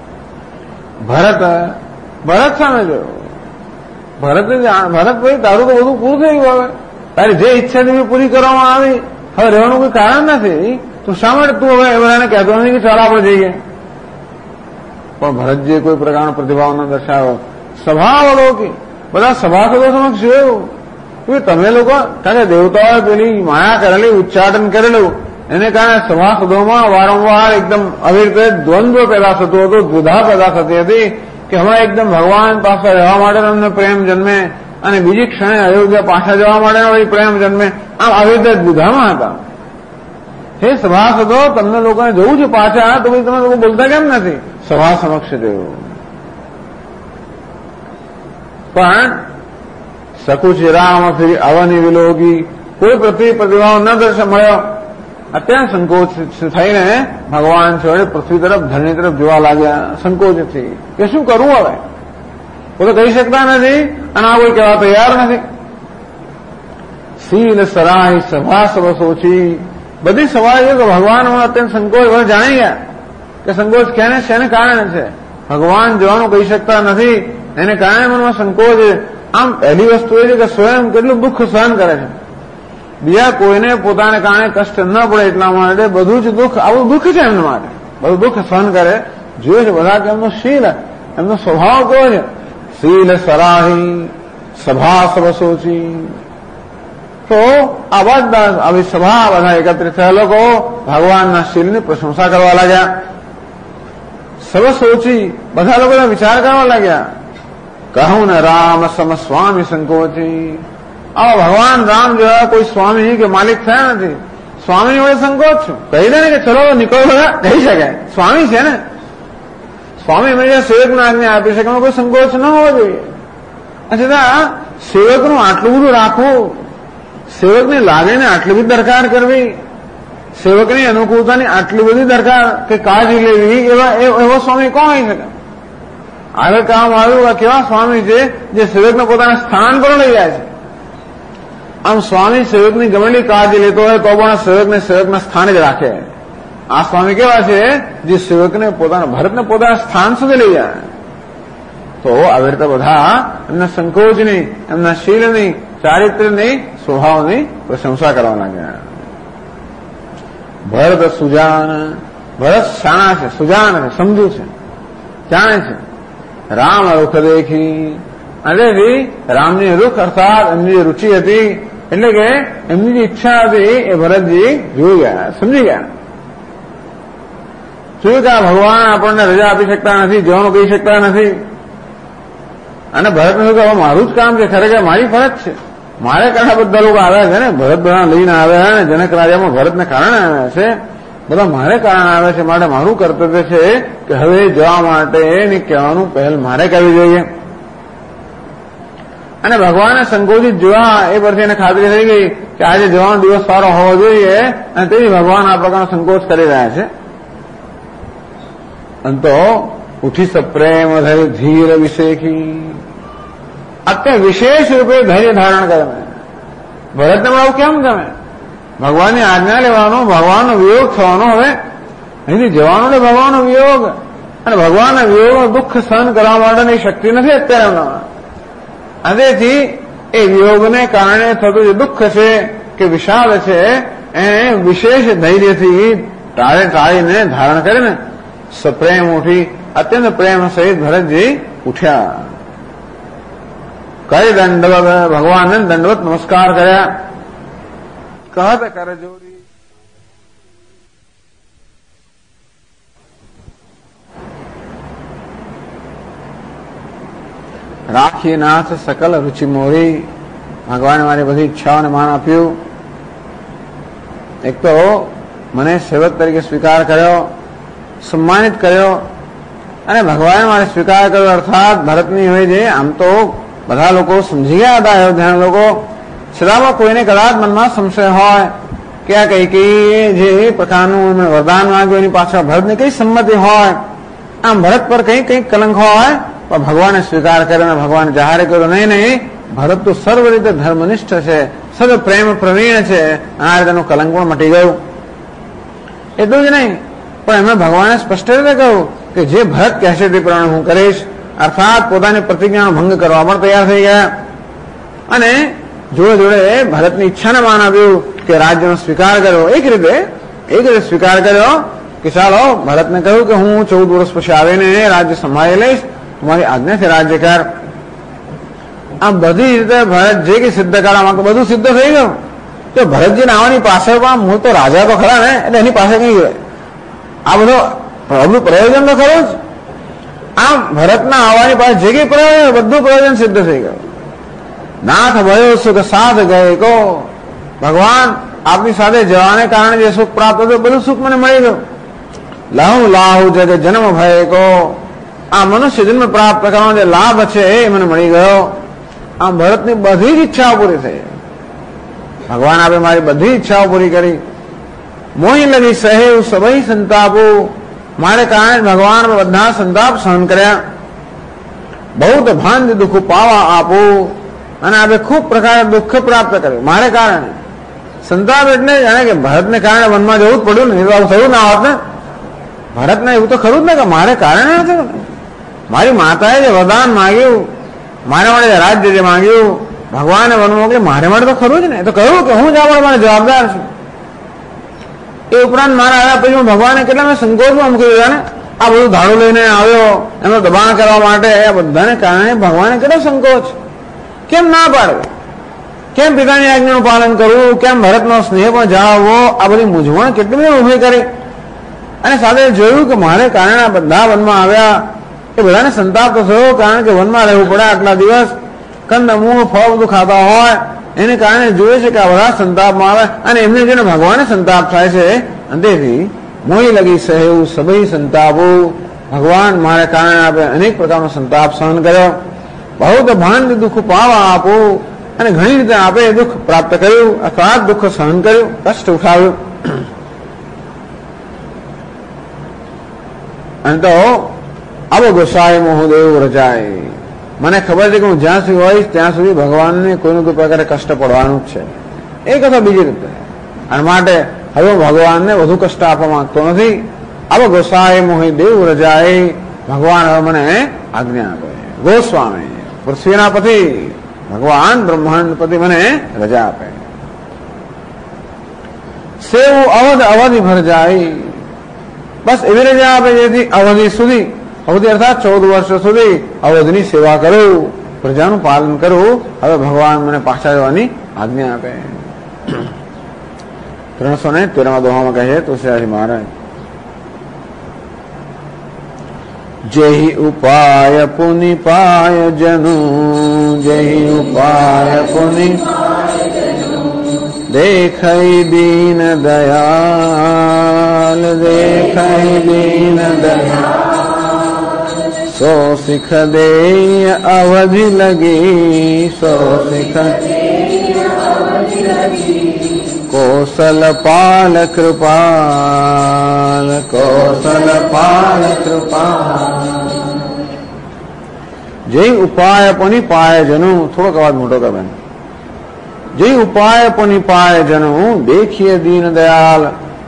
[SPEAKER 2] ભરત સામે જોયો, ભરત ભાઈ તારું તો બધું પૂરું થઈ ગયું, હવે તારી જે ઈચ્છા હતી પૂરી કરવામાં આવી, હવે રહેવાનું કોઈ કારણ નથી, તો શા માટે તું હવે બધાને કહેતો નથી કે ચાલો આપણે જઈએ? પણ ભરતજીએ કોઈ પ્રકારનો પ્રતિભાવ ન દર્શાવ્યો. સભા અવલોકી, બધા સભાસદો સમક્ષ જોયું કે તમે લોકો, કારણ કે દેવતાઓએ પેલી માયા કરેલી, ઉચ્ચાટન કરેલું, એને કારણે સભાસદોમાં વારંવાર એકદમ આવી રીતે દ્વંદ્વ પેદા થતો હતો, દ્વિધા પેદા થતી હતી કે હમણાં એકદમ ભગવાન પાસે રહેવા માટે અમને પ્રેમ જન્મે અને બીજી ક્ષણે અયોધ્યા પાછા જવા માટેનો પ્રેમ જન્મે. આમ આવી રીતે દ્વિધામાં હતા. હે સભાસદો, તમને લોકોને જવું છે પાછા, તો ભાઈ તમે લોકો બોલતા કેમ નથી? સભા સમક્ષ જોયું. પણ સકુચી રામ ફરી અવની વિલોગી, કોઈ પ્રતિભાવ ન મળ્યો. અત્યંત સંકોચ થઈને ભગવાન છે પૃથ્વી તરફ, ધરણી તરફ જોવા લાગ્યા સંકોચથી કે શું કરવું હવે? કોઈ તો કહી શકતા નથી અને આ કોઈ કહેવા તૈયાર નથી. શીલ સરાય સભા સબ સોચી, બધી સભા છે તો ભગવાન અત્યંત સંકોચ જાણી ગયા કે સંકોચ શેને કારણે છે. ભગવાન જવાનું કહી શકતા નથી, એને કારણે મનમાં સંકોચ. આમ પહેલી વસ્તુ એ છે કે સ્વયં કેટલું દુઃખ સહન કરે છે, બીજા કોઈને પોતાને કારણે કષ્ટ ન પડે એટલા માટે બધું જ દુઃખ, આવું દુઃખ છે એમના માટે, બધું દુઃખ સહન કરે. જોયું છે બધા કે એમનો શીલ, એમનો સ્વભાવ કેવો છે? શીલ સરાહી સભા સબ સોચી. તો આ બધા આવી સભા બધા એકત્રિત થયા લોકો ભગવાનના શીલની પ્રશંસા કરવા લાગ્યા. સબ સોચી, બધા લોકો વિચાર કરવા લાગ્યા. કહું ને રામ સમ સ્વામી સંકોચી. આવા ભગવાન રામ જેવા કોઈ સ્વામી કે માલિક થયા નથી. સ્વામી વડે સંકોચ છું, કહી દે ને કે ચલો નીકળો, કહી શકાય, સ્વામી છે ને. સ્વામી હંમેશા સેવકને આજ્ઞા આપી શકે, કોઈ સંકોચ ન હોવો જોઈએ. છતાં સેવકનું આટલું બધું રાખવું, સેવકની લાગણીને આટલી બધી દરકાર કરવી, સેવકની અનુકૂળતાની આટલી બધી દરકાર કે કાળજી લેવી, એવો સ્વામી કોણ હોઈ શકે? આગળ કહેવામાં આવ્યું કે કેવા સ્વામી છે જે સેવકને પોતાના સ્થાન પર લઈ જાય છે. આમ સ્વામી સેવકની ગમેલી કાળજી લેતો હોય તો પણ સેવકને સેવકના સ્થાને જ રાખે. આ સ્વામી કેવા છે જે સેવકને પોતાના, ભરતને પોતાના સ્થાન સુધી લઈ જાય. તો આવી રીતે બધા એમના સંકોચની, એમના શીલની, ચારિત્ર્યની, સ્વભાવની પ્રશંસા કરવા લાગ્યા. ભરત સુજાન, ભરત શાણા છે, સુજાન છે, સમજુ છે, જાણે છે. રામ રૂખ દેખી, અને રામની રૂખ અર્થાત એમની જે રુચિ હતી, એટલે કે એમની જે ઈચ્છા હતી એ ભરતજી જોઈ ગયા, સમજી ગયા. જોયું કે આ ભગવાન આપણને રજા આપી શકતા નથી, જવાનું કહી શકતા નથી. અને ભરતને શું કે મારું જ કામ છે, ખરેખર મારી ફરજ છે, મારે કારણે બધા લોકો આવ્યા છે ને, ભરત બધા લઈને આવ્યા ને, જનક રાજામાં ભરતને કારણે આવ્યા છે, બધા મારે કારણે આવ્યા છે. માટે મારું કર્તવ્ય છે કે હવે જવા માટે એની કહેવાનું પહેલ મારે કરવી જોઈએ. અને ભગવાને સંકોચિત જોયા એ પરથી એને ખાતરી થઈ ગઈ કે આજે જવાનો દિવસ સારો હોવો જોઈએ, અને તેથી ભગવાન આ પ્રકારનો સંકોચ કરી રહ્યા છે. અંતો ઉઠી સપ્રેમ ધૈર્ય ધીર વિશેખી, અત્યારે વિશેષ રૂપે ધૈર્ય ધારણ કરે. ભરતને આવું કેમ ગમે? ભગવાનની આજ્ઞા લેવાનો, ભગવાનનો વિયોગ થવાનો, હવે અહીંથી જવાનો ને ભગવાનનો વિયોગ, અને ભગવાનના વિયોગનો દુઃખ સહન કરવા માટેની શક્તિ નથી અત્યારે એમનામાં. તેથી એ વિયોગને કારણે થતું જે દુઃખ છે કે વિષાદ છે એને વિશેષ ધૈર્યથી ટાળીને ધારણ કરીને સપ્રેમ ઉઠી અત્યંત પ્રેમ સહિત ભરતજી ઉઠ્યા. કઈ દંડવત ભગવાનને દંડવત નમસ્કાર કર્યા. કહત કર જોડી રાખી નાથ સકલ રુચિ મોરી. ભગવાને મારી બધી ઈચ્છાઓને માન આપ્યું. એક તો મને સેવક તરીકે સ્વીકાર કર્યો, સન્માનિત કર્યો, અને ભગવાને મારે સ્વીકાર કર્યો અર્થાત ભરતની હોય છે. આમ તો બધા લોકો સમજી ગયા હતા, અયોધ્યાના લોકો, છતાંમાં કોઈને કદાચ મનમાં સંશય હોય કે આ કઈ જે પ્રકારનું વરદાન માંગ્યું એની પાછળ ભરતની કઈ સંમતિ હોય, આમ ભરત પર કઈ કલંક હોય, પણ ભગવાને સ્વીકાર કર્યો. ભગવાને જાહેર કર્યો નહીં, ભરત તો સર્વ રીતે ધર્મનિષ્ઠ છે, સર્વ પ્રેમ પ્રવીણ છે, આ રીતેનું કલંક પણ મટી ગયું. એટલું જ નહીં, પણ એમણે ભગવાને સ્પષ્ટ રીતે કહ્યું કે જે ભરત કહેશે તે પ્રમાણે હું કરીશ, અર્થાત પોતાની પ્રતિજ્ઞાનો ભંગ કરવા પણ તૈયાર થઈ ગયા. અને જોડે જોડે ભરતની ઈચ્છાને માન આપ્યું કે રાજ્યનો સ્વીકાર કર્યો. એક રીતે સ્વીકાર કર્યો કે ચાલો, ભરતને કહ્યું કે હું 14 વર્ષ પછી આવીને રાજ્ય સંભાળી લઈશ, તમારી આજ્ઞાથી રાજ્ય કર. આમ બધી રીતે ભરત જે કે સિદ્ધ કરવા માંગતો બધું સિદ્ધ થઈ ગયું. તો ભરતજીને આવવાની પાછળ પણ મૂળ તો રાજા તો ખરા ને, એટલે એની પાસે કઈ ગયો આ બધું પ્રયોજન તો ખરું જ. આમ ભરતના આવવાની પાસે જે કઈ પ્રયોજન, બધું પ્રયોજન સિદ્ધ થઈ ગયું. નાથ ભયો સુખ સાથ ગયે કો, ભગવાન આપની સાથે જવાને કારણે જે સુખ પ્રાપ્ત થયું બધું સુખ મને મળી ગયું. લાહુ લાહુ જગ જન્મ ભય કો, આ મનુષ્ય જન્મ પ્રાપ્ત કરવાનો જે લાભ છે એ મને મળી ગયો. આમ ભરતની બધી જ ઈચ્છાઓ પૂરી થઈ. ભગવાન આપે મારી બધી ઈચ્છાઓ પૂરી કરી. મોહી લગી સહેવ સભઈ સંતાપો, મારે કારણે ભગવાન બધા સંતાપ સહન કર્યા. બહુ ભાન દુઃખ પાવા આપો, અને આપે ખૂબ પ્રકારે દુઃખ પ્રાપ્ત કર્યું મારે કારણે. સંતાપ એટલે જાણે કે ભરતને કારણે વનમાં જવું જ પડ્યું ને, એવું થયું ના હોત ને. ભરતને એવું તો ખરું જ ને કે મારે કારણે નથી. મારી માતાએ જે વરદાન માંગ્યું, મારે માટે રાજ્ય જે માંગ્યું, ભગવાને વન મોકલી મારે માટે તો ખરું જ ને. તો કહ્યું કે હું જવા માટે જવાબદાર છું. એ ઉપરાંત મારા આવ્યા પછી ભગવાને કેટલા મેં સંકોચમાં મૂકી દીધા ને. આ બધું ધાડું લઈને આવ્યો એમનું દબાણ કરવા માટે, આ બધાને કારણે ભગવાને કેટલો સંકોચ. કેમ ના પાડવું? કેમ પિતાની આજ્ઞાનું પાલન કરવું? કેમ ભરતનો સ્નેહ પણ જાળવવો? આ બધી મૂંઝવણ કેટલી બધી ઉભી કરી. અને સાથે જોયું કે મારે કારણે આ બધા વનમાં આવ્યા, એ બધાને સંતાપ તો થયો, કારણ કે વનમાં રહેવું પડે આટલા દિવસ, કંદ મૂળ ફળ બધું ખાતા હોય, એને કારણે જોઈએ છે કે આ બધા સંતાપમાં આવે, અને એમને જોઈને ભગવાને સંતાપ થાય છે. તેથી મોહી લગી સહેવું સભઈ સંતાપો, ભગવાન મારે કારણે આપે અનેક પ્રકારનો સંતાપ સહન કર્યો. બહુ ભાન દુઃખ પાવા આપો, અને ઘણી રીતે આપે દુઃખ પ્રાપ્ત કર્યું, અથવા દુઃખ સહન કર્યું, કષ્ટ ઉઠાવ્યું. અને તો આવો ગોસાઈ મોહદેવ રચાય. મને ખબર છે કે હું જ્યાં સુધી હોઈશ ત્યાં સુધી ભગવાનને કોઈનું કોઈ પ્રકારે કષ્ટ પડવાનું જ છે, એક અથવા બીજી રીતે. અને માટે હવે ભગવાનને વધુ કષ્ટ આપવા માંગતો નથી. આવો ગોસાઈ મોહદેવ રચાય, ભગવાન હવે મને આજ્ઞા આપે. ગોસ્વામી પૃથ્વીના પતિ ભગવાન બ્રહ્માંડ પતિ મને રજા આપે. સેવું અવધ અવધિ ભર જાય, બસ એવી રજા આપે જેથી અવધિ સુધી, અવધિ અર્થાત 14 વર્ષ સુધી અવધની સેવા કરું, પ્રજાનું પાલન કરું. હવે ભગવાન મને પાછા જવાની આજ્ઞા આપે. 313 દોહામાં કહે છે તુલસીદાસજી મહારાજ, જેહી ઉપાય પુનિ પાય જનુ, જેહી ઉપાય પુનિ देखै दीन दयाल, देखै दीन दयाल, सो सिख दे अवधि लगी, सो सिख कौशल पाल कृपाल, कौशल पाल कृपाल। जय उपाय पुनि पाय जनु, थोड़ा अवाज मोटो कर बहन। जय उपाय पुनि पाय जनु, देखिए दीन दयाल।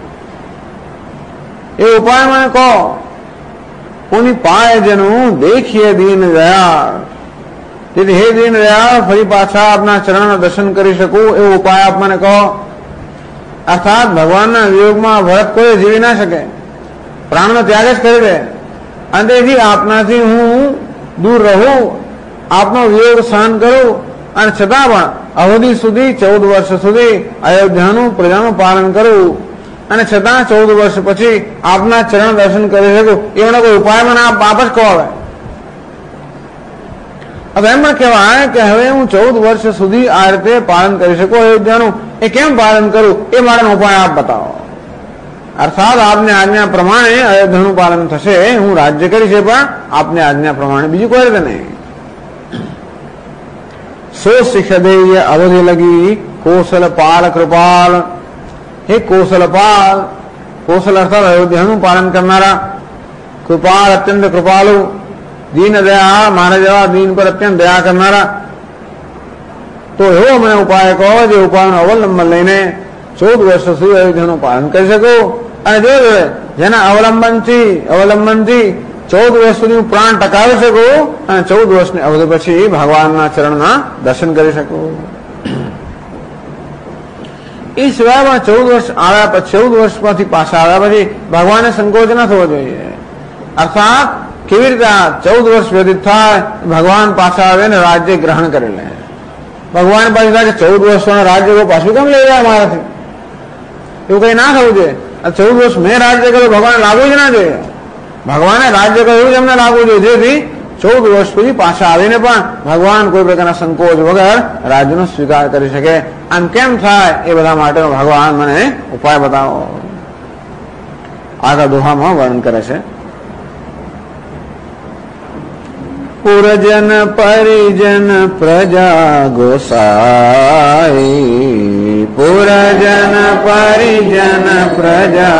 [SPEAKER 2] ये उपाय मैंने कहो पुनि पाय जनु, देखिए दीन दयाल। यदि हे दीन दयाल फरी पाछा अपना चरण दर्शन करी सकू एवं उपाय आप मैंने कहो। अर्थात भगवान वियोग में भरत कोई जीवी ना सके, प्राण नो त्याग ज करी दे। अंतेथी आपनाथी हूँ दूर रहूं, आपनो वियोग सहन करूं અને છતાં પણ અવધિ સુધી 14 વર્ષ સુધી અયોધ્યાનું પ્રજાનું પાલન કરવું અને છતાં 14 વર્ષ પછી આપના ચરણ દર્શન કરી શકું એવાનો કોઈ ઉપાય મને આપ જ કહો। હવે એમ પણ કહેવાય કે હવે હું 14 વર્ષ સુધી આ રીતે પાલન કરી શકું અયોધ્યાનું, એ કેમ પાલન કરું એ માટેનો ઉપાય આપ બતાવો। અર્થાત આપની આજ્ઞા પ્રમાણે અયોધ્યાનું પાલન થશે, હું રાજ્ય કરીશ પણ આપની આજ્ઞા પ્રમાણે, બીજી કોઈ રીતે નહીં। सो सिख दे अवधि लगी, कौशल पाल कृपाल। हे कौशल पाल, कौशल अर्थात अयोध्याનું પાલન કરનારા, કૃપાલ અત્યંત કૃપાલુ, દીન દયા મારા જેવા દીન પર અત્યંત દયા કરનારા। તો એવો મને ઉપાય કહો જે ઉપાયનો અવલંબન લઈને 14 વર્ષ સુધી અયોધ્યાનું પાલન કરી શકું અને જોડે જેના અવલંબનથી 14 વર્ષ સુધી હું પ્રાણ ટકાવી શકું અને 14 વર્ષની અવધિ પછી ભગવાનના ચરણના દર્શન કરી શકું। એ સિવાયમાં 14 વર્ષ આવ્યા પછી 14 વર્ષમાંથી પાછા આવ્યા પછી ભગવાનને સંકોચ ન થવો જોઈએ। અર્થાત કેવી રીતે 14 વર્ષ વ્યતીત થાય ભગવાન પાછા આવે ને રાજ્ય ગ્રહણ કરી લે। ભગવાન પાછું થાય કે 14 વર્ષોના રાજ્ય પાછું કેમ લઈ જાય મારાથી, એવું કઈ ના થવું જોઈએ। 14 વર્ષ મેં રાજ્ય કર્યું ભગવાન લાગવું જ ના જોઈએ। ભગવાને રાજ્ય કર્યું એવું જ એમને લાગવું જોઈએ જેથી 14 વર્ષ સુધી પાછા આવીને પણ ભગવાન કોઈ પ્રકારના સંકોચ વગર રાજ્યનો સ્વીકાર કરી શકે। આમ કેમ થાય એ બધા માટેનો ભગવાન મને ઉપાય બતાવો। આગળ દોહામાં વર્ણન કરે છે। પુરજન પરિજન પ્રજા ગોસાઈ, પુરજન પરિજન પ્રજા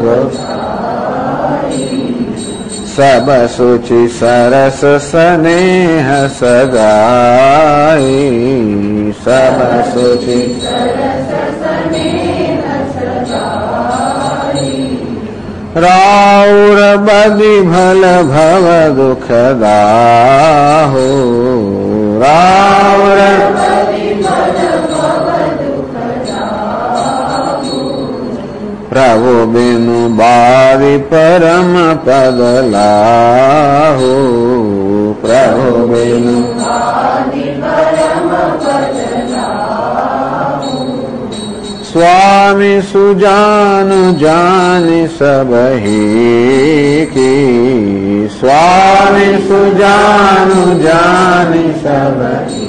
[SPEAKER 2] ગોસાઈ, सब सुचि सरस स्नेह सगाई, सब सुचि सरस स्नेह सगाई, राउर बदि भल भव दुख दाहो, राउर बदि भल भव दुख दाहो, प्रभु बिनु बारी परम पद लाहो, प्रभु बिनु बारी परम पद लाहो, स्वामी सुजान जानि सब ही की, स्वामी सुजान जानि सब ही,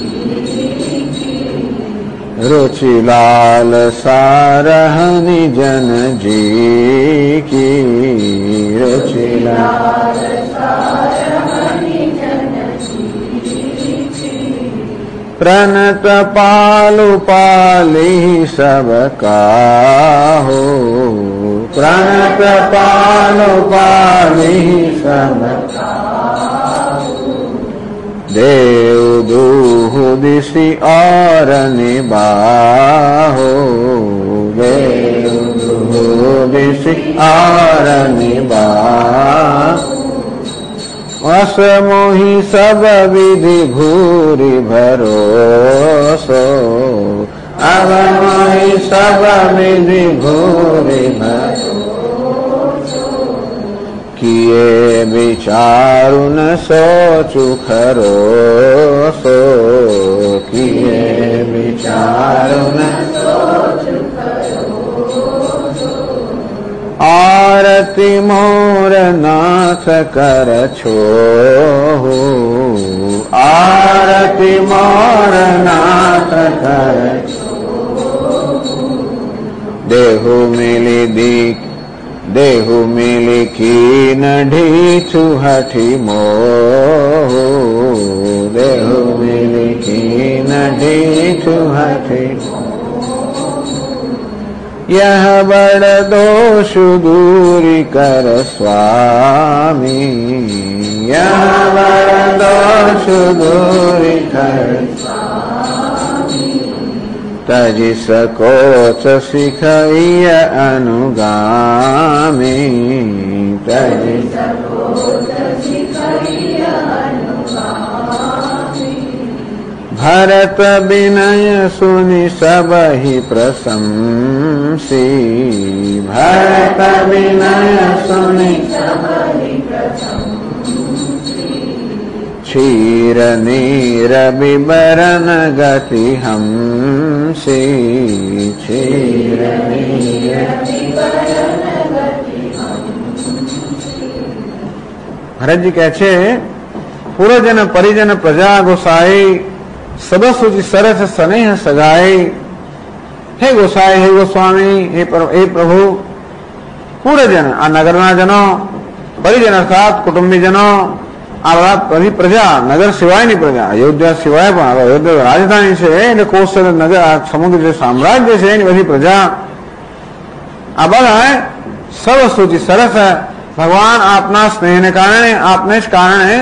[SPEAKER 2] रुचि लाल सारहनि जन जी की, रुचि लाल सारहनि जन जी की, प्रणत पालु पाली सब काहो, प्रणत पालु पाली सब काहो, देव दूहु दिशि और निबाहो, देव दूहु दिशि और निबाहो, वस मोहि सब विधि भूरि भरोसो, अब मोहि सब विधि भूरि भरोसो, किए विचारु न सोचु खरोसो, किए विचारु न सोचु खरोसो, आरती मोर नाथ कर छोहु, आरती मोर नाथ कर छोहु,
[SPEAKER 1] દેહુ મિલી ખીન ઢીછું હઠી મોહુ દેહુ મિલી ખીન ઢીછું હઠી यह बड़ दोष दूरी कर स्वामी यह बड़ दोष दूरी कर तजि सकोच सिखैय अनुगामी तजि भरत विनय सुनि सबहि प्रशंसी भरत विनय सुनि क्षीर नीर बिबरन गति हमसी क्षीर नीर
[SPEAKER 2] ભરતજી કહે છે પૂર્વજન પરિજન પ્રજા ગોસાઈ સદસુચિ સરસ સ્નેહ સગાઈ હે ગોસાઈ હે ગોસ્વામી હે પ્રભુ પૂર્વજન આ નગરના જનો પરિજન અર્થાત કુટુંબીજનો આ બધી પ્રજા નગર સિવાયની પ્રજા અયોધ્યા સિવાય પણ અયોધ્યા રાજધાની છે એટલે કૌશલ નગર સમુદ્ર જે સામ્રાજ્ય છે એની બધી પ્રજા આ બધા સર્વસુચિ સરસ ભગવાન આપના સ્નેહને કારણે આપને જ કારણે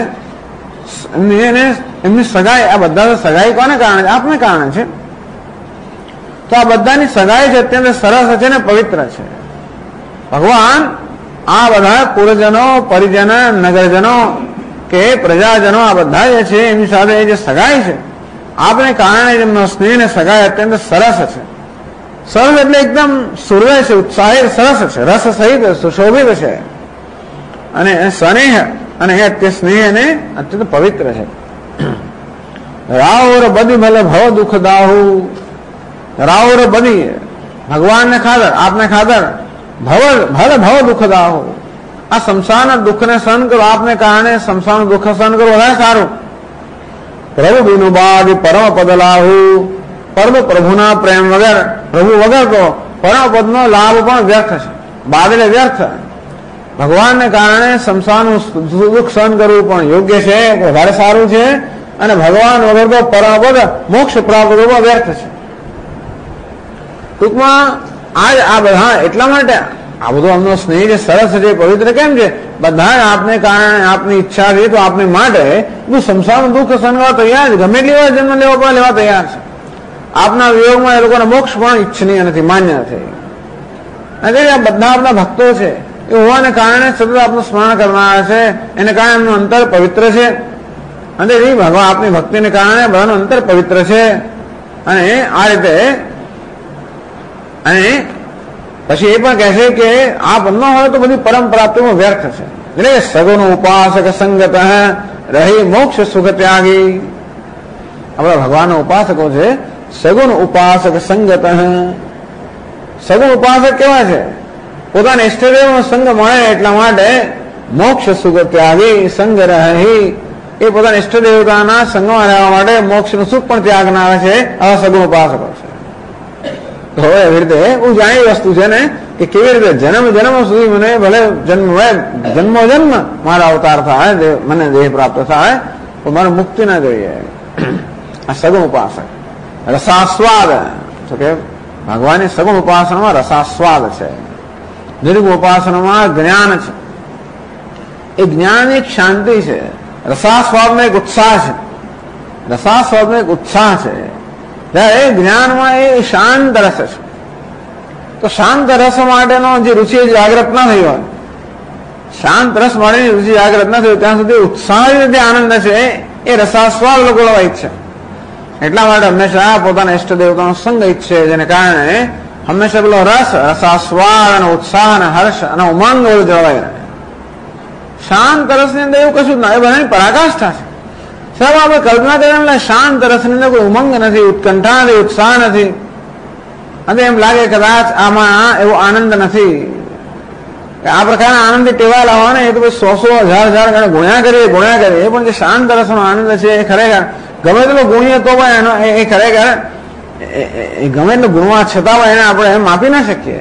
[SPEAKER 2] એમની સગાઈ આ બધા સગાઈ કોને કારણે છે આપને કારણે છે તો આ બધાની સગાઈ છે અત્યંત સરસ છે ને પવિત્ર છે ભગવાન આ બધા પૂર્વજનો પરિજન નગરજનો કે પ્રજાજનો આ બધા જે છે એમની સાથે જે સગાઈ છે આપને કારણે એમનો સ્નેહ ને સગાઈ અત્યંત સરસ છે સરસ એટલે એકદમ સુરવે છે ઉત્સાહિત સરસ છે રસ સહિત સુશોભિત છે અને સ્નેહ અને એ અત્ય સ્નેહ અને અત્યંત પવિત્ર છે રાવર બધી ભલે ભવ દુઃખ દાહુ રાવર બધી ભગવાનને ખાતર આપને ખાતર ભલે ભવ દુઃખ દાહુ આ સંસારના દુઃખને સહન કરો આપને કારણે સંસારનું દુઃખ સહન કરો વધારે સારું પ્રભુ બીનું બાદ પરમ પદ લાહુ પરમ પ્રભુના પ્રેમ વગર પ્રભુ વગર તો પરમ પદનો લાભ પણ વ્યર્થ છે બાદલે વ્યર્થ ભગવાનને કારણે સંસારનું દુઃખ સહન કરવું પણ યોગ્ય છે વધારે સારું છે અને ભગવાન વગર તો પરમપદ મોક્ષ પ્રાપ્ત કરવું વ્યર્થ છે ટૂંકમાં આ બધા એટલા માટે આ બધું આમનો સ્નેહ જે સરસ છે પવિત્ર કેમ છે બધા આપને કારણે આપની ઈચ્છા છે તો આપને માટે સંસારનું દુઃખ સહન કરવા તૈયાર છે ગમે એટલી વાર જન્મ લેવા તૈયાર છે આપના વિયોગમાં એ લોકોના મોક્ષ પણ ઈચ્છનીય નથી માન્ય નથી અને આ બધા આપના ભક્તો છે એ હોવાને કારણે સતત આપનું સ્મરણ કરનાર છે એને કારણે એમનું અંતર પવિત્ર છે અને એ ભગવાન આપની ભક્તિને કારણે બધાનું અંતર પવિત્ર છે અને આ રીતે અને પછી એ પણ કહે છે કે આપ ન હોય તો બધી પરમ પ્રાપ્તિમાં વ્યર્થ છે એટલે સગુણ ઉપાસક સંગત રહી મોક્ષ સુખ ત્યાગી આપણા ભગવાનના ઉપાસકો છે સગુણ ઉપાસક સંગત સગુણ ઉપાસક કેવા છે પોતાના ઇષ્ટદેવનો સંગ મળે એટલા માટે મોક્ષ સુખ ત્યાગી સંગ રહી એ પોતાના ઇષ્ટદેવતાના સંગમાં રહેવા માટે મોક્ષનું સુખ પણ ત્યાગનાર છે આવા સગુણ ઉપાસકો છે તો એવી રીતે હું જાણી વસ્તુ છે ને કે કેવી રીતે જન્મ સુધી મને ભલે જન્મ મારા અવતાર થાય મને દેહ પ્રાપ્ત થાય તો મારે મુક્તિ ના જોઈએ આ સગુણ ઉપાસક રસાસ્વાદ તો કે ભગવાનની સગુણ ઉપાસનામાં રસાસ્વાદ છે નિર્ગુણ ઉપાસનામાં જ્ઞાન છે એ જ્ઞાન એક શાંતિ છે રસાસ્વાદમાં એક ઉત્સાહ છે રસાસ્વાદમાં એક ઉત્સાહ છે ત્યારે જ્ઞાનમાં એ શાંત રસ છે તો શાંત રસ માટેનો જે રુચિ જાગૃત ના થઈ હોય શાંત રસ માટેની રુચિ જાગૃત ના થઈ હોય ત્યાં સુધી ઉત્સાહિત જે આનંદ છે એ રસાસ્વાદ લોકો ઈચ્છે એટલા માટે હંમેશા પોતાના ઇષ્ટ દેવતાનો સંગ ઈચ્છે જેને કારણે હંમેશા પેલો રસાસ્વાદ અને ઉત્સાહ અને હર્ષ અને ઉમંગ જળવાઈ રહે શાંત રસની અંદર એવું કશું જ ના એ બધાની પરાકાષ્ઠા છે સર આપણે કલ્પના કરીએ શાંત રસની અંદર કોઈ ઉમંગ નથી ઉત્કંઠા નથી ઉત્સાહ નથી અને એમ લાગે કદાચ આમાં એવો આનંદ નથી આ પ્રકારના આનંદથી ટેવાયેલા હોય ને એ તો સો હજાર ગણે ગુણ્યા કરીએ એ પણ જે શાંત રસનો આનંદ છે એ ખરેખર ગમે તેટલો ગુણીએ તો પણ એ ખરેખર ગમે એટલું ગુણવા છતાં હોય એને આપણે માપી ના શકીએ.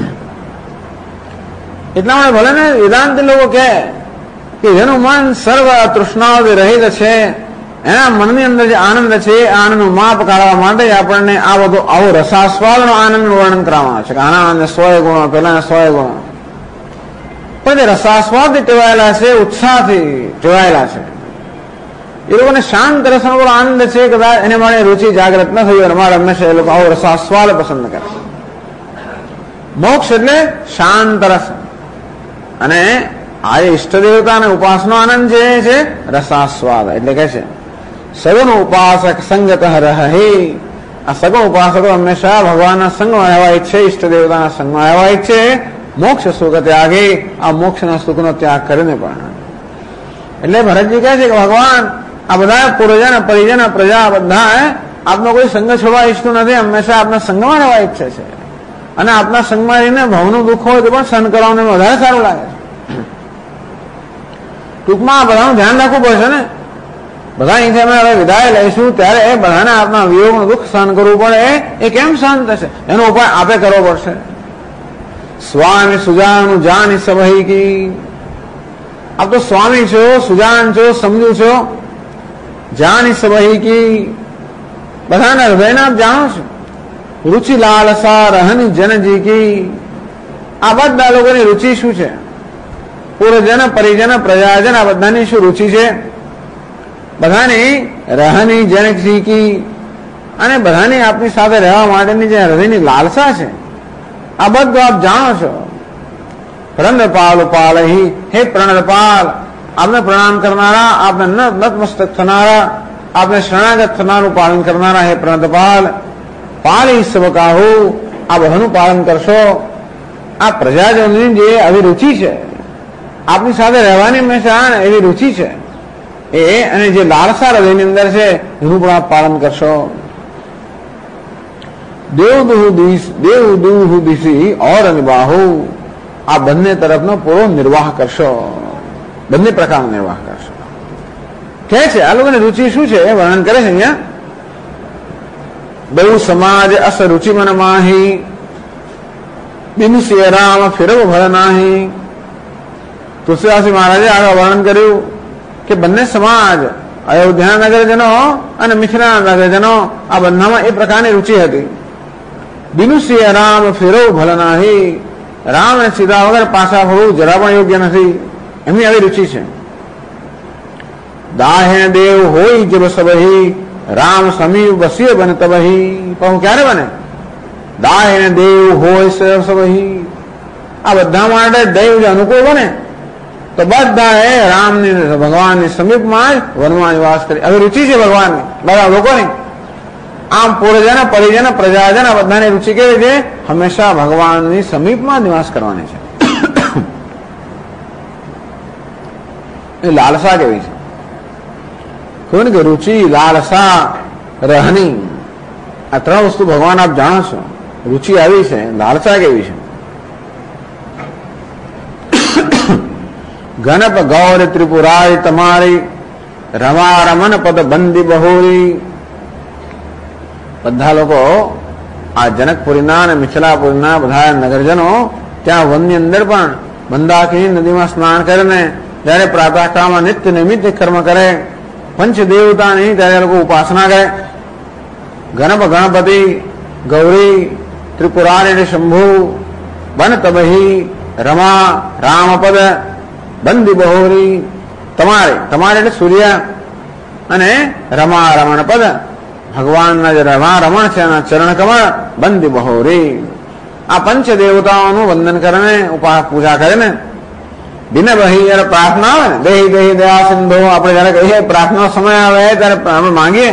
[SPEAKER 2] એટલા માટે ભલે ને વેદાંતિ લોકો કહે કે જેનું મન સર્વ તૃષ્ણાઓથી રહિત છે, એના મનની અંદર જે આનંદ છે એ આનંદનું માપ કાઢવા માટે આપણને આ બધો આવો રસાસ્વાદનો આનંદનું વર્ણન કરવામાં આવે છે કે આના આનંદ 100 ગુણો, પેલા 100 ગુણો. પણ જે રસાસ્વાદથી ટેવાયેલા છે, ઉત્સાહથી ટેવાયેલા છે, એ લોકોને શાંત રસનો બહુ આનંદ છે. કદાચ એને માટે રુચિ જાગૃત ન થઈ હોય, અમારા હંમેશા એ લોકો આવો રસાસ્વાદ પસંદ કરે. મોક્ષ એટલે શાંત રસ. અને આ ઈષ્ટ દેવતા અને ઉપાસનો આનંદ જે છે રસાસ્વાદ. એટલે કે છે સગુણ ઉપાસક સંગત રહે. આ સગુણ ઉપાસકો હંમેશા ભગવાનના સંગમાં રહેવા ઈચ્છે, ઈષ્ટ દેવતાના સંગમાં રહેવા ઈચ્છે. મોક્ષ સુખ ત્યાગે, આ મોક્ષના સુખનો ત્યાગ કરીને પણ. એટલે ભરતજી કહે છે કે ભગવાન આ બધા પૂર્વજન, પરિજન, પ્રજા બધા આપનો કોઈ સંગ છોડવા ઈચ્છતું નથી, હંમેશા આપના સંગમાં રહેવા ઈચ્છે છે. અને આપના સંગમાં રહીને ભવનું દુઃખ હોય તો પણ સહન કરવાનું વધારે સારું લાગે છે. ટૂંકમાં આ બધાનું ધ્યાન રાખવું પડશે ને. બધા અહીંથી અમે હવે વિદાય લઈશું ત્યારે બધાને આપના વિયોગનું દુઃખ સહન કરવું પડે. એ કેમ સહન થશે? એનો ઉપાય આપે કરવો પડશે. સ્વામી સુજાનું જાની સભઈ કી. આપ તો સ્વામી છો, સુજાન છો, સમજુ છો. જાની સભઈ કી, બધાના હૃદયને આપ જાણો છો. રુચિ લાલસા રહની જનજી કી. આ બધા લોકોની રુચિ શું છે? પૂર્વજન, પરિજન, પ્રજાજન, આ બધાની શું રુચિ છે? બધાની રહની જનજી કી. અને બધાની આપની સાથે રહેવા માટેની જે હૃદયની લાલસા છે, આ બધું આપ જાણો છો. પ્રણપાલ પાલહી, હે પ્રણપાલ, આપને પ્રણામ કરનારા, આપને નતમસ્તક થનારા, આપને શરણાગત થનારું પાલન કરનારા હે પ્રણપાલ. પાલી સબકાહુ, આ બધાનું પાલન કરશો. આ પ્રજાજનની જે આવી રુચિ છે, આપની સાથે રહેવાની હંમેશા એવી રુચિ છે એ, અને જે લાલસા હૃદયની અંદર છે એનું પણ આપ પાલન કરશો. દેવદુહુ દિશી ઓર નિર્વાહુ, આ બંને તરફનો પૂરો નિર્વાહ કરશો. બંને પ્રકારનો નિર્વાહ કરશો. કે છે આ લોકોની રુચિ શું છે એ વર્ણન કરે છે અહીંયા. બહુ સમાજ અસ રુચિ મન માહી, બિન સિંહ રામ ફિરવ ભળ નાહી. તુલસીદાસજી મહારાજે આગળ વર્ણન કર્યું કે બંને સમાજ, અયોધ્યા નગરજનો અને મિથિલા નગરજનો, આ બંનેમાં એ પ્રકારની રુચિ હતી. બિનુ સિંહ રામ ફેરવ ભલ નાહી, રામ અને સીતા વગર પાછા ફરવું જરા પણ યોગ્ય નથી, એમની આવી રુચિ છે. દાહે દેવ હોય જબ સબહી, રામ સમીપ બસીએ બને તબહી. પણ ક્યારે બને? દાહે દેવ હોય સબહી. આ બધા માટે દૈવ જે અનુકૂળ બને તો બધા એ રામની, ભગવાનની સમીપમાં જ વનમાં નિવાસ કરે. આવી રુચિ છે ભગવાનની બધા લોકોની. આમ પૂર્વજન, પરિજન, પ્રજાજન, આ બધાની રુચિ કેવી છે? હંમેશા ભગવાનની સમીપમાં નિવાસ કરવાની છે. એ લાલસા કેવી છે? કહ્યું ને કે રુચિ, લાલસા, રહની, આ ત્રણ વસ્તુ ભગવાન આપ જાણો છો. રુચિ આવી છે, લાલસા કેવી છે? ગણપ ગૌર ત્રિપુરાય તમારી, રમા રમન પદ બંદી બહોરી. બધા લોકો આ જનકપુરીના અને મિથિલાપુરીના બધા નગરજનો ત્યાં વનની અંદર પણ મંદાકિની નદીમાં સ્નાન કરીને જયારે પ્રાતઃકાળમાં નિત્ય નિમિત્ત કર્મ કરે, પંચ દેવતાની ત્યારે લોકો ઉપાસના કરે. ગણપતિ, ગૌરી, ત્રિપુરારી, શંભુ, બન તબહી, રમા, રામપદ, બંદી બહોરી. તમારે એટલે સૂર્ય, અને રમા રમણ પદ, ભગવાનના જે રમા રમણ છે એના ચરણ કમળ, બંદી બહોરી. આ પંચ દેવતાઓનું વંદન કરીને, પૂજા કરીને, દિન બહી જયારે પ્રાર્થના આવે ને, દેહી દેહી દયા સિંધો, આપણે જયારે કહીએ પ્રાર્થના સમય આવે ત્યારે આપણે માંગીએ.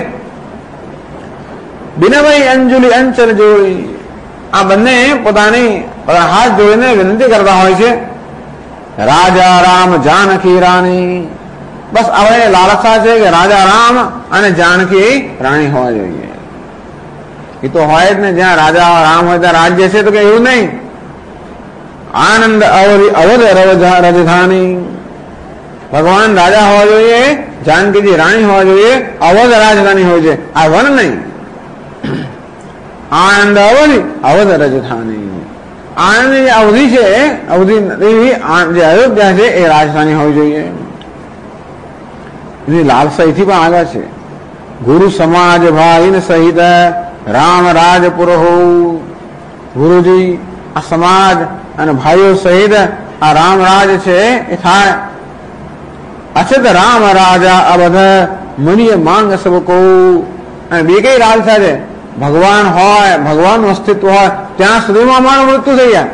[SPEAKER 2] દિનભાઈ અંજુલી અંચલ જોડી, આ બંને પોતાની હાથ જોડીને વિનંતી કરતા હોય છે. રાજા રામ જાનકી રાણી, બસ હવે લાલસા છે કે રાજા રામ અને જાનકી રાણી હોવા જોઈએ. એ તો હોય જ ને, જ્યાં રાજા રામ હોય ત્યાં રાજ્ય છે તો કે એવું નહીં. આનંદ અવધ રાજધાની, ભગવાન રાજા હોવા જોઈએ, જાનકીજી રાણી હોવા જોઈએ, અવધ રાજધાની હોય છે. આ વન નહીં. આનંદ અવધિ અવધ રાજધાની. આનંદની જે અવધિ છે, અવધિ જે અયોધ્યા છે એ રાજધાની હોવી જોઈએ. એની લાલસા એથી પણ આગળ છે. ગુરુ સમાજ ભાઈ સહિત રામ રાજપુર હોવું. ગુરુજી આ સમાજ અને ભાઈઓ સહિત આ રામ રાજ છે એ થાય. અછત રામ રાજા અવધ મનીય માંગ સબ કો. અને બે કઈ લાલસા છે? ભગવાન હોય, ભગવાનનું અસ્તિત્વ હોય ત્યાં સુધીમાં મારું મૃત્યુ થઈ જાય.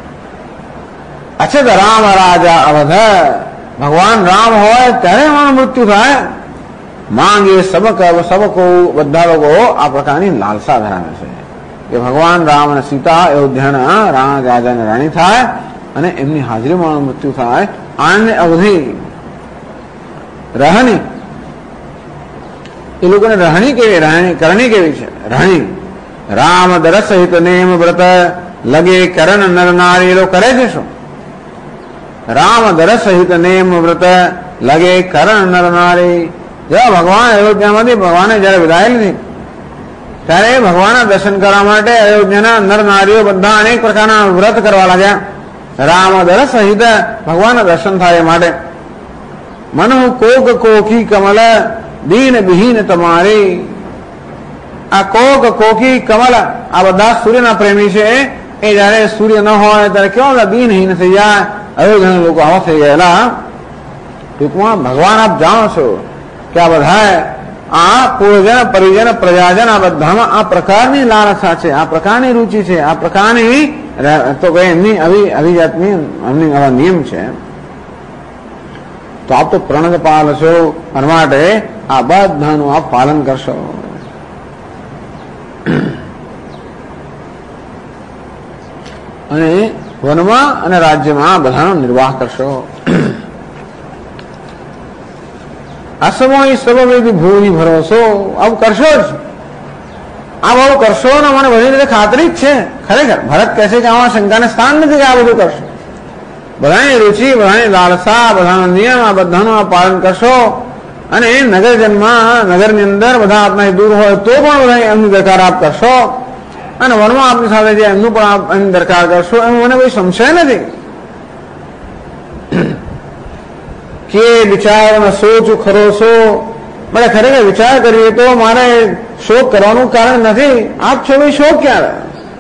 [SPEAKER 2] અછત રામ રાજા અવધ, ભગવાન રામ હોય ત્યારે મારું મૃત્યુ થાય. માંગે સબકો, બધા લોકો આ પ્રકારની લાલસા ધરાવે છે કે ભગવાન રામ અને સીતા અયોધ્યાના રાજા અને રાણી થાય અને એમની હાજરીમાં મારું મૃત્યુ થાય. આનંદ અવધિ રહની, એ લોકોને રહણી કેવી, કરણી કેવી છે? રહણી રામ દરસ સહિત નેમ વ્રત લગે કરણ નર નારી. એ લોકો કરે છે શું? રામ દરસ સહિત નેમ વ્રત લગે કરણ નર નારી. જયારે ભગવાન અયોધ્યામાંથી ભગવાને જયારે વિદાય લીધી ત્યારે ભગવાનના દર્શન કરવા માટે અયોધ્યાના નર નારીઓ બધા અનેક પ્રકારના વ્રત કરવા લાગ્યા. રામ દરસ સહિત ભગવાનના દર્શન થાય માટે. મનુ કોક કોકી કમલ દીન વિહીન તમારી. આ કોક કોકી કમલ આ બધા સૂર્યના પ્રેમી છે. એ જયારે સૂર્ય ન હોય ત્યારે કેવા દીનહીન થઈ જાય. અયોધ્યાના લોકો આવા થઈ ગયેલા. ટૂંકમાં ભગવાન આપ જાણો છો કે આ બધા આ પૂર્વજન પરિજન પ્રજાજન આ બધામાં આ પ્રકારની લાલસા છે, આ પ્રકારની રુચિ છે, આ પ્રકારની તો કઈ એમની આવી જાતની એમની આવા નિયમ છે. તો આપ તો પ્રણદ પાલ છો અને માટે આ બધાનું આપ પાલન કરશો. અને વનમાં અને રાજ્યમાં બધાનો નિર્વાહ કરશો. અસમો સર્વવેદી ભૂમિ ભરોસો આવું કરશો જ. આ બહુ કરશો ને મને બધી રીતે ખાતરી જ છે. ખરેખર ભરત કહે છે કે આમાં શંકાને સ્થાન નથી કે આ બધું કરશો. બધાની રુચિ, બધાની લાલસા, બધાનો નિયમ આ બધાનું આ પાલન કરશો. અને નગરજનમાં નગરની અંદર બધા આપનાથી દૂર હોય તો પણ બધા એમની દરકાર આપ કરશો. અને વનમાં આપની સાથે જે એમનું પણ આપ એમની દરકાર કરશો એમ મને કોઈ સંશય નથી. કે વિચારમાં સોચું ખરો છો. મને ખરેખર વિચાર કરીએ તો મારે શોક કરવાનું કારણ નથી. આપ છો ભાઈ શોક ક્યારે?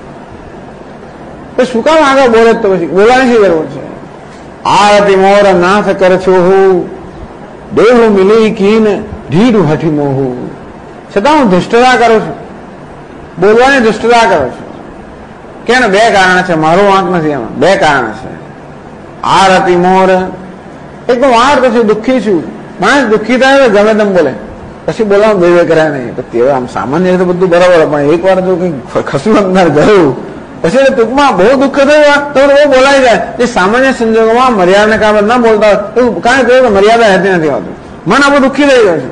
[SPEAKER 2] શું કામ આગળ બોલે? તો પછી બોલાની શી જરૂર છે? આરતી મોર નાથ કર છો હું દેહું મિલી કીન ઢીઢું હઠી મોહું. છતાં હું ધૃષ્ટતા કરું છું, બોલવાની ધૃષ્ટતા કરું છું. કેમ? બે કારણ છે. મારો વાંક નથી એમાં. બે કારણ છે. આરતી મોર એક તો વાર પછી દુઃખી છું. માણસ દુઃખી થાય તો ગમે તેમ બોલે, પછી બોલવાનું બે કરાય નહીં. તો તે આમ સામાન્ય રીતે બધું બરાબર, પણ એક વાર જો કઈ ખસું અંદર ગયું પછી ટૂંકમાં બહુ દુઃખ થયું તો બહુ બોલાઈ જાય. એ સામાન્ય સંજોગોમાં મર્યાદાને કારણે ના બોલતા એવું કારણ કે મર્યાદા રહેતી નથી હોતી. મન આપણું દુઃખી થઈ ગયું છે.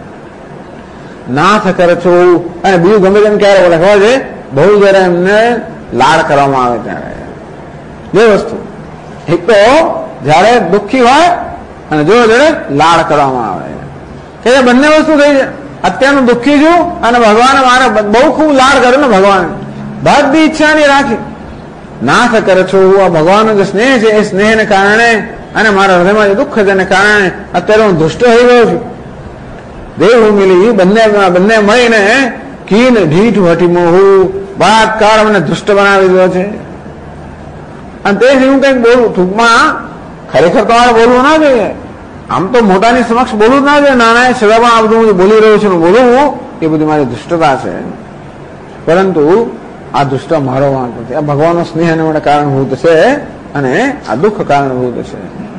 [SPEAKER 2] નાથ કરે છો. અને બીજું ગમે તેમ ક્યારે બોલે ખબર છે? બહુ જયારે એમને લાડ કરવામાં આવે ત્યારે. બે વસ્તુ, એક તો જયારે દુઃખી હોય અને જો જયારે લાડ કરવામાં આવે કે બંને વસ્તુ થઈ છે. અત્યારનું દુઃખી છું અને ભગવાન મારે બહુ ખૂબ લાડ કર્યો ને ભગવાન બધી ઈચ્છા નહીં રાખી. નાથ કરે છો. આ ભગવાનનો જે સ્નેહ છે એ સ્નેહને કારણે અને મારા હૃદયમાં જે દુઃખ છે તેને કારણે અત્યારે હું દુષ્ટ થઈ ગયો છું. દેવ મિલી બંને મળીને કીન ઢીઠ હટી મોહું બળાત્કાર મને દુષ્ટ બનાવી દીધો છે. અને તેથી હું કંઈક બોલું. ટૂંકમાં ખરેખર તમારે બોલવું ના જોઈએ. આમ તો મોટાની સમક્ષ બોલવું ના જોઈએ. નાના છતાં પણ આ બધું હું બોલી રહ્યો છું બોલવું એ બધી મારી દુષ્ટતા છે. પરંતુ આ દુષ્ટ મારો વાંક નથી. આ ભગવાનનો સ્નેહ એને માટે કારણભૂત છે અને આ દુઃખ કારણભૂત છે.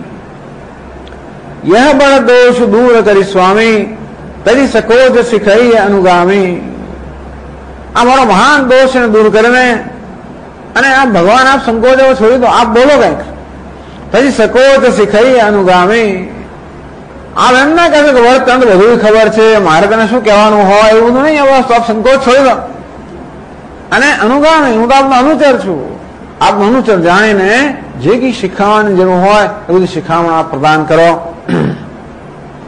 [SPEAKER 2] યહ બળ દોષ દૂર કરી સ્વામી તરી સકોજ શીખાઈ અનુગામી. આ મારો મહાન દોષ એને દૂર કરીને અને આ ભગવાન આપ સંકોચ એવો છોડી દો, આપ બોલો કંઈક. પછી સકોચ શીખાઈ અનુગામી. આપ એમ ના કહે કે વર્ત તને બધું ખબર છે, મારે તને શું કહેવાનું હોય એવું બધું નહીં. હવે આપ સંકોચ છોડી દો અને અનુગામી. હું તો આપનો અનુચર છું. આપનો અનુચર જાણીને જે કઈ શીખવાની જરૂર હોય એ બધી શિખામણ આપ પ્રદાન કરો.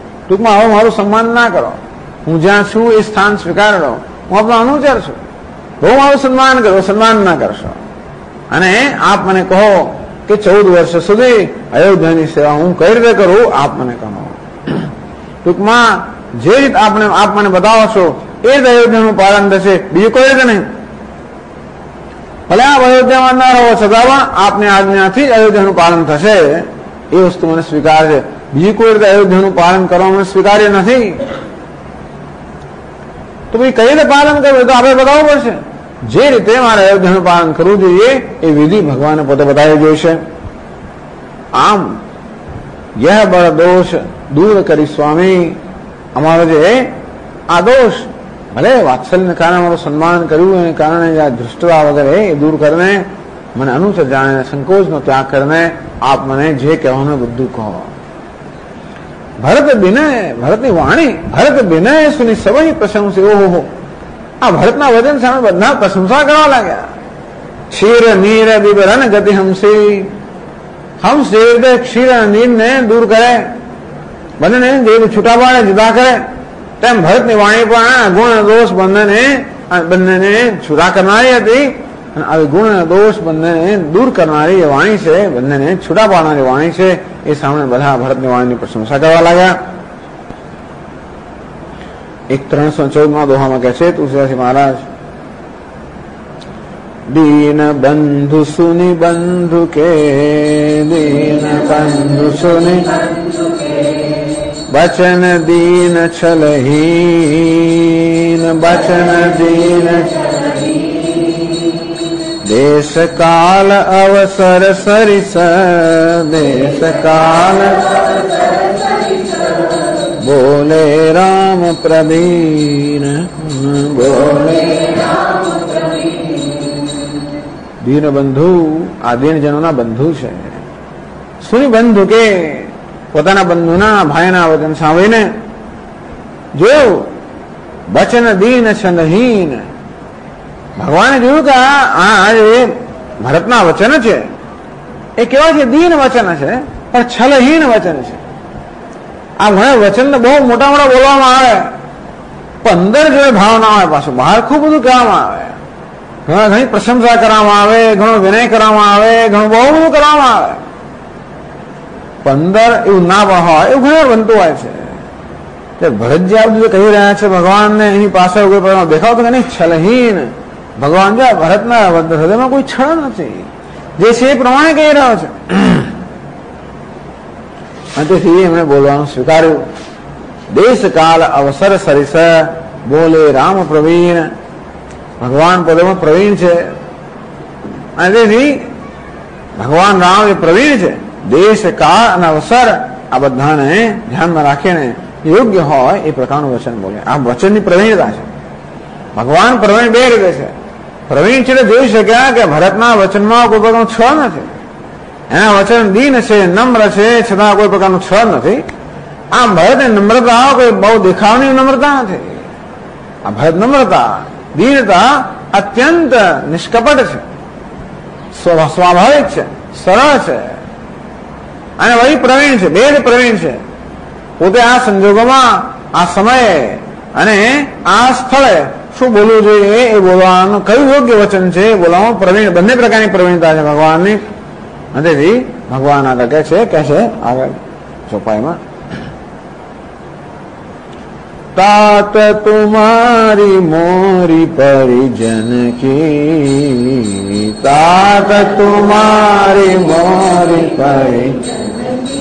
[SPEAKER 2] ટૂંકમાં હવે મારું સન્માન ના કરો. હું જ્યાં છું એ સ્થાન સ્વીકાર કરો. હું આપનો અનુચર છું. બહુ મારું સન્માન કરો, સન્માન ના કરશો. અને આપ મને કહો કે 14 વર્ષ સુધી અયોધ્યાની સેવા હું કઈ રીતે કરું, આપ મને કહો. ટૂંકમાં જે રીત આપ મને બતાવો છો એ જ અયોધ્યાનું પાલન થશે, બીજું કોઈ રીતે નહીં. ભલે આપ અયોધ્યામાં ના રહો છતાં આપને આજ્ઞાથી જ અયોધ્યાનું પાલન થશે, એ વસ્તુ મને સ્વીકાર છે. બીજી કોઈ રીતે અયોધ્યાનું પાલન કરવા મને સ્વીકાર્ય નથી. તો ભાઈ કઈ રીતે પાલન કરવું તો આપણે બતાવવું પડશે. જે રીતે મારે અયોધ્યાનું પાલન કરવું જોઈએ એ વિધિ ભગવાને પોતે બતાવી જોઈશે. આમ યહ બળ દોષ દૂર કરી સ્વામી, અમારો જે આ દોષ, ભલે વાત્સલ્યને કારણે અમારું સન્માન કર્યું એને કારણે આ ધૃષ્ટતા વગેરે એ દૂર કરીને મને અનુસર જાણે સંકોચનો ત્યાગ કરીને આપ મને જે કહેવાનું બધું કહો. ભરતની વાણી ભરત બિનય સુની સવહી પ્રશંસી. ઓહો, આ ભરતના વચન સામે બધા પ્રશંસા કરવા લાગ્યા. ક્ષીર નીર બિબરન ગતિ હંસી, હંસ જે રીતે ક્ષીર અને નીરને દૂર કરે, બંનેને જે છૂટા પાડે, જુદા કરે, તેમ ભરતની વાણી પણ ગુણ દોષ બંનેને છૂટા કરનારી હતી. અને આવી ગુણ અને દોષ બંનેને દૂર કરનારી એ વાણી છે, બંનેને છૂટા પાડનારી વાણી છે. એ સામે બધા ભરતની વાણીની પ્રશંસા કરવા લાગ્યા. એક 314 દોહામાં કહે છે તુલસીદાસ મહારાજ, દીન બંધુ સુની બંધુ કે, દીન બંધુ સુની બચન દીન છલહીન, બચન દીન દેશ કાલ અવસર સરિસ, દેશ કાલ બોલે રામ પ્રવીણ, બોલે દીન બંધુ આ દીનજનોના બંધુ છે. સુની બંધુ કે પોતાના બંધુના ભાઈના વચન સાંભળીને જોયું વચન દીન છંદહીન. ભગવાને જોયું કે આ જે ભરતના વચન છે એ કેવા છે, દીન વચન છે પણ છલહીન વચન છે. આ મને વચન બહુ મોટા મોટા બોલવામાં આવે પણ અંદર જોડે ભાવ ના આવે, પાછું બહાર ખૂબ બધું કહેવામાં આવે, ઘણી પ્રશંસા કરવામાં આવે, ઘણો વિનય કરવામાં આવે, ઘણું બહુ બધું કરવામાં આવે, અંદર એવું ના પણ હોય એવું ઘણી વાર બનતું હોય છે. ભરતજી આ બધું કહી રહ્યા છે ભગવાનને, એની પાસે કોઈ પ્રકાર દેખાવ તો નહીં, છલહીન. ભગવાન જે ભરતના હૃદયમાં કોઈ છળ નથી, જે છે એ પ્રમાણે કહી રહ્યો છે. અને તેથી એમણે બોલવાનું સ્વીકાર્યું. દેશ કાલ અવસર સરિસ બોલે રામ પ્રવીણ. ભગવાન પોતામાં પ્રવીણ છે અને તેથી ભગવાન રામ એ પ્રવીણ છે. દેશ કાળ અને અવસર આ બધાને ધ્યાનમાં રાખીને યોગ્ય હોય એ પ્રકારનું વચન બોલે. આ વચનની પ્રવીણતા છે. ભગવાન પ્રવીણ બે રીતે છે. પ્રવીણ છે જોઈ શક્યા કે ભરતના વચનમાં કોઈ પ્રકારનું છળ નથી, એના વચન દીન છે, નમ્ર છે, છતાં કોઈ પ્રકારનું છળ નથી. આમ ભરતની નમ્રતા કોઈ બહુ દેખાવની નમ્રતા નથી. આ ભરત નમ્રતા, દીનતા અત્યંત નિષ્કપટ છે, સ્વાભાવિક છે, સરળ છે. અને વહી પ્રવીણ છે, બે પ્રવીણ છે. પોતે આ સંજોગોમાં, આ સમયે અને આ સ્થળે શું બોલવું જોઈએ એ બોલવાનું કયું યોગ્ય વચન છે એ બોલવામાં પ્રવીણ, બંને પ્રકારની પ્રવીણતા છે ભગવાનની. અને તેથી ભગવાન આગળ કહે છે આગળ ચોપાઈમાં, तात तुम्हारी मोरी परिजन की, तात तुम्हारी मोरी परिजन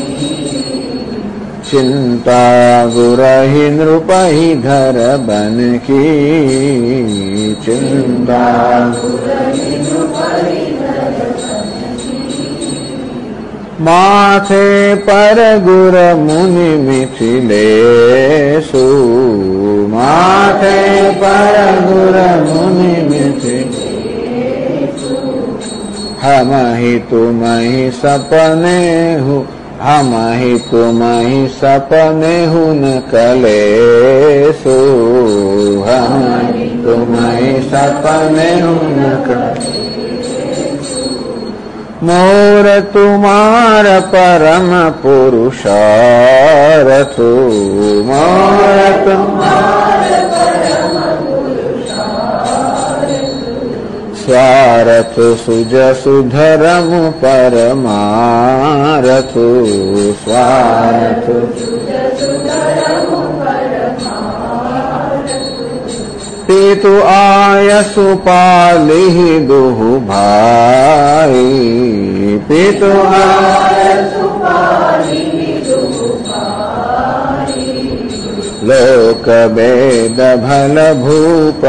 [SPEAKER 2] चिंता गुरहि नृपहि धर बन की, चिंता माथे पर गुर मुनि मिथिलेशु, माथे पर गुर मुनि मिथिलेशु, हम ही तुम ही सपने हूँ, हम ही तुम ही सपने हूँ न कलेशु, हम ही तुम ही सपने हूँ न कलेशु, मोर तुम्हार परम पुरुषार्थ, मोर तुम्हार परम पुरुषार्थ,
[SPEAKER 1] स्वारथ सुजसु धर्म परमारथु स्वारथ पितु आयसु पालिहि दुहु भाई पितु आयसु पालिहि दुहु भाई लोक वेद भल भूप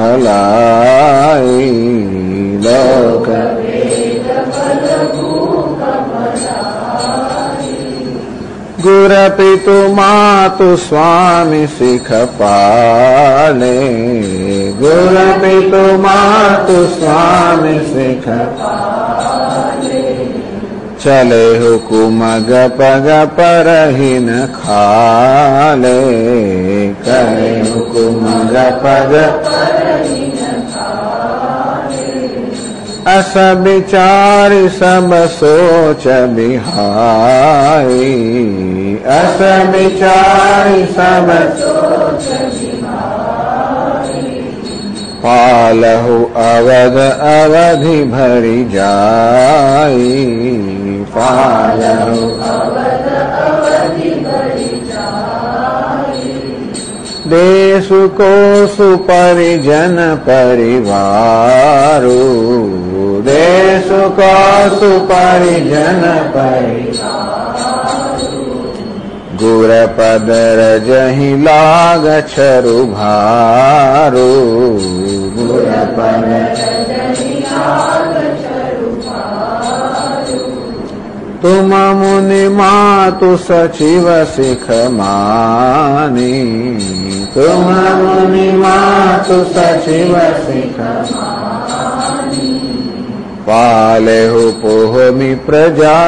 [SPEAKER 1] भलाई लोक वेद भल भूप भलाई गुर पितु मातु स्वामी सिख पाले गुर पितु मातु स्वामी सिख पाले चले हुकुम गप गप रहीन खाले करे हुकुम गप गप रहीन खाले अस विचार सब सोच बिहाई अस विचार सब सोच बिहाई पालहु अवध अवधि भरि जाई पालहु अवध अवधि भरि जाई देशु कोसु परिजन परिवारु देशु कोसु परिजन परिवारु गुर पद रजहि लाग छरु भारू गुर पद रजहि लाग छरु भारू तुम मुनि मातु सचिव सिख मानी तुम मुनि मातु सचिव सिख मानी पालेहु पोहमि प्रजा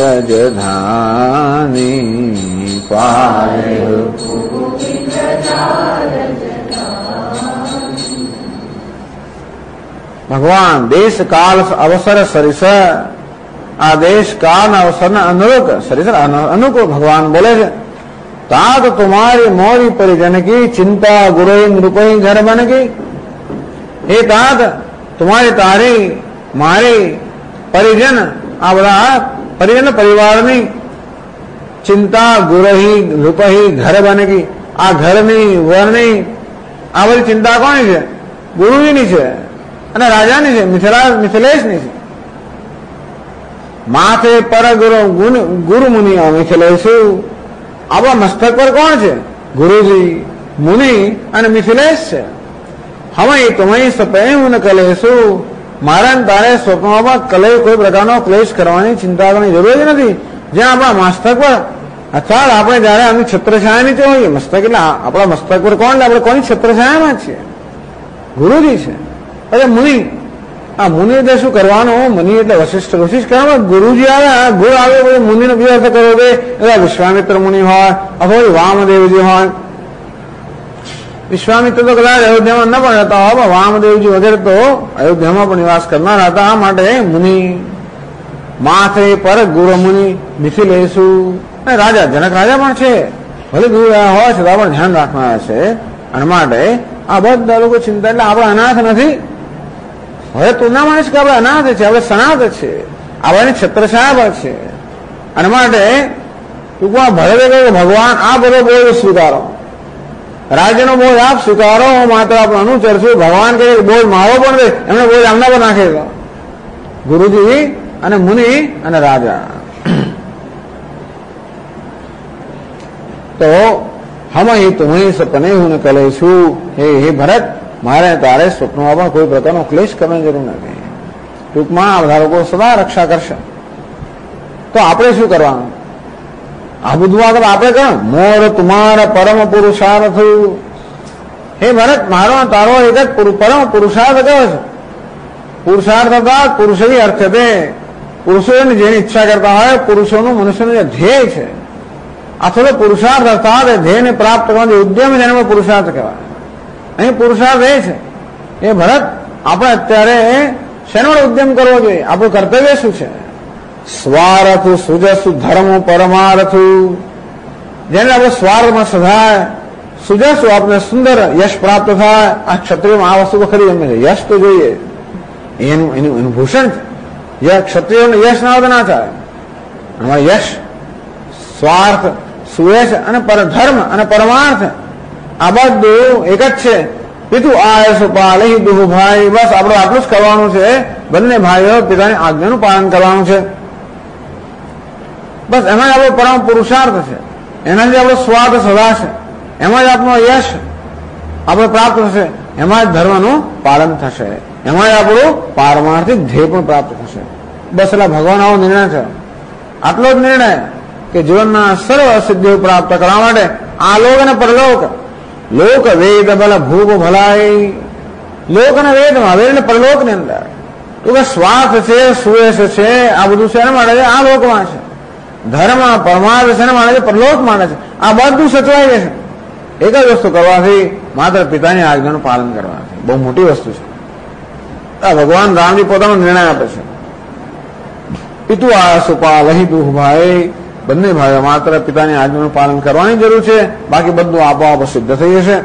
[SPEAKER 1] रजधानी पालेहु पोहमि प्रजा रजधानी भगवान देश काल अवसर सरिस आदेश काल अवसर अनुरूप सरिस अनुकूल भगवान बोले છે तात तुम्हारी मोरी परिजन की चिंता गुरु नृपई घर बन गई हे तात तुम्हारी तारी मारे परिजन आ बधा परिजन परिवार ની चिंता गुरही नृपही घर बन गई आ घर ની વર ની આ બધી ચિંતા કોની છે ગુરુજીની છે અને રાજાની છે મિથિલેશની છે માથે પર ગુરુ મુનિ મિથિલેશુ આપણા મસ્તક પર કોણ છે ગુરુજી મુનિ અને મિથિલેશ છે હવે તમે સપેન કલેશુ મારા તારે સ્વપ્નમાં કલે કોઈ પ્રકારનો ક્લેશ કરવાની ચિંતા કરવાની જરૂર જ નથી જ્યાં આપણા મસ્તક પર અર્થાત આપણે જયારે આમની છત્રછાયા નીચે હોઈએ મસ્તક એટલે આપણા મસ્તક પર કોણ આપણે કોની છત્રછાયામાં છીએ ગુરુજી છે અરે મુનિ આ મુનિ એટલે શું કરવાનું મુનિ એટલે વશિષ્ઠ કરવા ગુરુજી આવે ગુરુ આવે પછી મુનિનો બી અર્થ કરો કે વિશ્વામિત્ર મુનિ હોય અથવા વામદેવજી હોય વિશ્વામિત્ર તો કદાચ અયોધ્યામાં ન પણ રહેતા હોય વામદેવજી વગેરે તો અયોધ્યામાં પણ નિવાસ કરનાર હતા આ માટે મુનિ માથે પર ગુરુ મુનિ મિથિલેશુ રાજા જનક રાજા પણ છે ભલે ગુરુ હોય છતાં પણ ધ્યાન રાખનારા છે અને માટે આ બધા લોકો ચિંતા એટલે આપણે અનાથ નથી હવે તું ના માનીશ કે આપણે અનાથ છે આપણે સનાથ છે આપણાની છત્રછાયા પર છે અને માટે ટૂંકમાં ભલે કહ્યું ભગવાન આ બધો બોજ સ્વીકારો રાજ્યનો બોજ આપ સ્વીકારો હું માત્ર આપણે અનુચર છું ભગવાન કહે બોજ મારો પણ દે એમને બોજ આમના પર નાખે ગુરુજી અને મુનિ અને રાજા તો હમ તુમ્ही સપને હું કલેશું હે ભરત મારે તારે સ્વપ્નમાં પણ કોઈ પ્રકારનો ક્લેશ કરવાની જરૂર નથી ટૂંકમાં આ બધા લોકો સદા રક્ષા કરશે તો આપણે શું કરવાનું આ બધું આગળ આપણે કહો મોર તુમારા પરમ પુરુષાર્થ હે ભરત મારો તારો એક જ પરમ પુરુષાર્થ કયો છે પુરુષાર્થ અર્થાત પુરુષની અર્થ છે પુરુષોની જેની ઈચ્છા કરતા હોય પુરુષોનું મનુષ્યનું જે ધ્યેય છે અથવા તો પુરુષાર્થ અર્થાત ધ્યેયને પ્રાપ્ત કરવાનો ઉદ્યમ જેને પુરુષાર્થ કહેવાય અહીં પુરુષાર્થ એ છે એ ભરત આપણે અત્યારે શેનો ઉદ્યમ કરવો જોઈએ આપણું કર્તવ્ય શું છે સ્વાર્થ સુજસુ ધર્મ પરમાર્થ જેને આપણે સ્વાર્થમાં સધાય સુજસુ આપણે સુંદર યશ પ્રાપ્ત થાય આ ક્ષત્રિયમાં આ વસ્તુ તો ખરી એમ છે યશ તો જોઈએ એનું ભૂષણ છે. ક્ષત્રિયોને યશ ના હોય ના ચાલે. અમારે યશ, સ્વાર્થ, સુયશ અને ધર્મ અને પરમાર્થ આ બધું એક જ છે. પિતુ આય સુપાલહી દુહુ ભાઈ, બસ આપણે આટલું જ કરવાનું છે. બંને ભાઈઓ પિતાની આજ્ઞાનું પાલન કરવાનું છે. બસ એમાં જ આપણો પરમ પુરુષાર્થ છે. એનાથી આપણો સ્વાર્થ સદાશે. એમાં જ આપણો યશ આપણે પ્રાપ્ત થશે. એમાં જ ધર્મનું પાલન થશે. એમાં જ આપણું પારમાર્થિક ધ્યેય પણ પ્રાપ્ત થશે. બસ એટલે ભગવાન આવો નિર્ણય છે. આટલો જ નિર્ણય કે જીવનના સર્વ સિદ્ધિઓ પ્રાપ્ત કરવા માટે આ લોક અને પરલોક, લોક વેદ ભલ ભૂપ ભલાઈ, લોક અને વેદમાં, વેદ અને પરલોકની અંદર તો કે સ્વાર્થ છે, સુયશ છે, આ બધું શેના માટે છે? આ લોકમાં છે. ધર્મ પરમાર્થ શેના માટે છે? પરલોક માટે છે. આ બધું સચવાઈ જશે એક જ વસ્તુ કરવાથી, માત્ર પિતાની આજ્ઞાનું પાલન કરવાથી. બહુ મોટી વસ્તુ છે. આ ભગવાન રામજી પોતાનો નિર્ણય આપે છે. પિતુ આ સુપાલહી દુઃખ ભાઈ, બંને ભાઈઓ માત્ર પિતાની આજ્ઞાનું પાલન કરવાની જરૂર છે. બાકી બધું આપોઆપ સિદ્ધ થઈ જશે.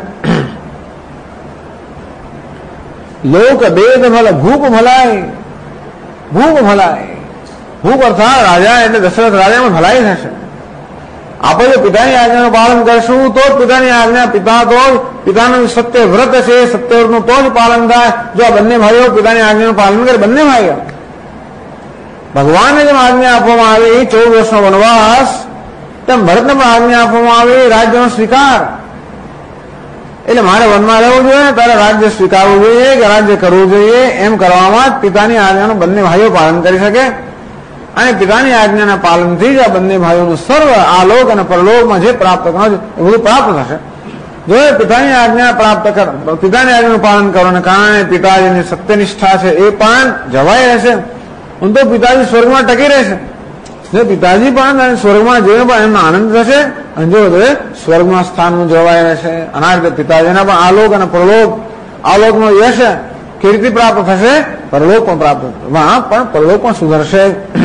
[SPEAKER 1] લોક વેદ ભલ ભૂપ ભલાઈ, ભૂપ ભલાઈ, ભૂપ અર્થાત રાજા એટલે દશરથ રાજામાં ભલાઈ થશે. આપણે જો પિતાની આજ્ઞાનું પાલન કરશું તો જ પિતાની આજ્ઞા, પિતા તો પિતાનું સત્ય વ્રત છે, સત્યવ્રતનું તો જ પાલન થાય. જો આ બંને ભાઈઓ પિતાની આજ્ઞાનું પાલન કરે, બંને ભાઈઓ ભગવાનને જેમ આજ્ઞા આપવામાં આવી 14 વર્ષનો વનવાસ, તેમ ભરતને પણ આજ્ઞા આપવામાં આવી રાજ્યનો સ્વીકાર. એટલે મારે વનમાં રહેવું જોઈએ, તારે રાજ્ય સ્વીકારવું જોઈએ કે રાજ્ય કરવું જોઈએ, એમ કરવામાં જ પિતાની આજ્ઞાનું બંને ભાઈઓ પાલન કરી શકે. અને પિતાની આજ્ઞાના પાલનથી જ આ બંને ભાઈઓનું સર્વ આ લોક અને પરલોકમાં જે પ્રાપ્ત કરવાનું છે એ બધું પ્રાપ્ત થશે. જો પિતાની આજ્ઞા પ્રાપ્ત કર, પિતાની આજ્ઞાનું પાલન કરવાને કારણે પિતાજીની સત્યનિષ્ઠા છે એ પણ જવાઈ રહેશે. તો પિતાજી સ્વર્ગમાં ટકી રહેશે. જો પિતાજી પણ સ્વર્ગમાં જઈને પણ એમનો આનંદ થશે અને જો સ્વર્ગમાં સ્થાનનું જવાઈ રહેશે. અનાજ પિતાજીના પણ આલોક અને પરલોક, આલોકનો યશ કીર્તિ પ્રાપ્ત થશે, પરલોક પણ પ્રાપ્ત થશે. પણ પરલોક પણ સુધરશે.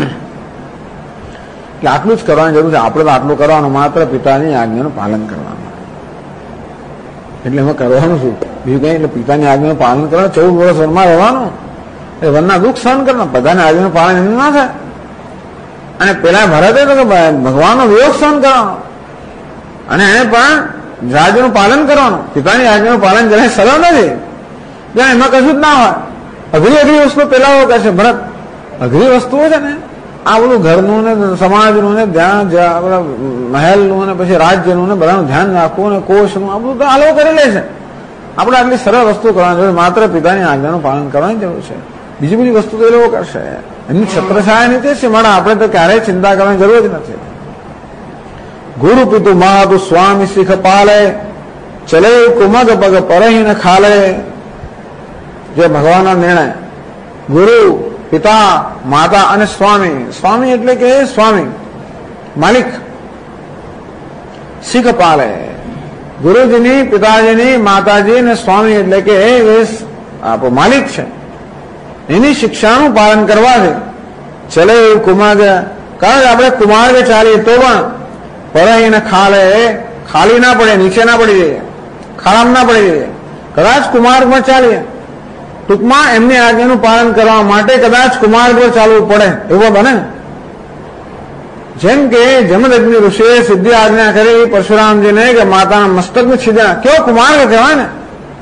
[SPEAKER 1] કે આટલું જ કરવાની જરૂર છે. આપણે તો આટલું કરવાનું, માત્ર પિતાની આજ્ઞાનું પાલન કરવાનું. એટલે એમાં કરવાનું શું બીજું કઈ? એટલે પિતાની આજ્ઞાનું પાલન કરવાનું, 14 વર્ષ વનમાં રહેવાનું, એ વનના દુઃખ સહન કરવાનું. બધાની આજ્ઞાનું પાલન એમ ના થાય. અને પેલા ભરતે તો ભગવાનનો વિયોગ સહન કરવાનો અને એને પણ રાજ્યનું પાલન કરવાનું. પિતાની આજ્ઞાનું પાલન જરાય સરળ નથી. જ્યાં એમાં કશું જ ના હોય. અઘરી વસ્તુ પેલા કહેશે ભરત, અઘરી વસ્તુઓ છે ને આ બધું ઘરનું ને સમાજનું ને ધ્યાન, મહેલનું ને પછી રાજ્યનું ને બધાનું ધ્યાન રાખવું ને કોષનું, આ બધું તો આ લોકો કરી લે છે. આપણે આટલી સરળ વસ્તુ કરવાની જરૂર, માત્ર પિતાની આજ્ઞાનું પાલન કરવાની જરૂર છે. બીજી બધી વસ્તુ તો એ લોકો કરશે. એમની છત્રછાયા નીતિ છે. મારા આપણે તો ક્યારેય ચિંતા કરવાની જરૂર જ નથી. ગુરુ પિતુ માતુ સ્વામી શીખ પાલે, ચલે કુમગ પગ પરહીન ખાલે. જે ભગવાનનો નિર્ણય, ગુરુ, પિતા, માતા અને સ્વામી. સ્વામી એટલે કે સ્વામી, માલિક. શીખ પાલે, ગુરુજીની, પિતાજીની, માતાજી અને સ્વામી એટલે કે એ માલિક છે. એની શિક્ષાનું પાલન કરવાથી ચલે કુમાર્ગ, કારણ આપણે કુમાર્ગ ચાલીએ તો પણ પરહીને ખાલે, ખાલી ના પડે, નીચે ના પડી જઈએ, ખાડામાં ના પડી જઈએ. કદાચ કુમાર્ગમાં ચાલીએ, ટૂંકમાં એમની આજ્ઞાનું પાલન કરવા માટે કદાચ કુમાર્ગ પર ચાલવું પડે, એવો બને ને. જેમ કે જમદગ્નિ ઋષિએ સિદ્ધિ આજ્ઞા કરી પરશુરામજીને કે માતાના મસ્તકને છીદના, કેવો કુમાર્ગ કહેવાય ને.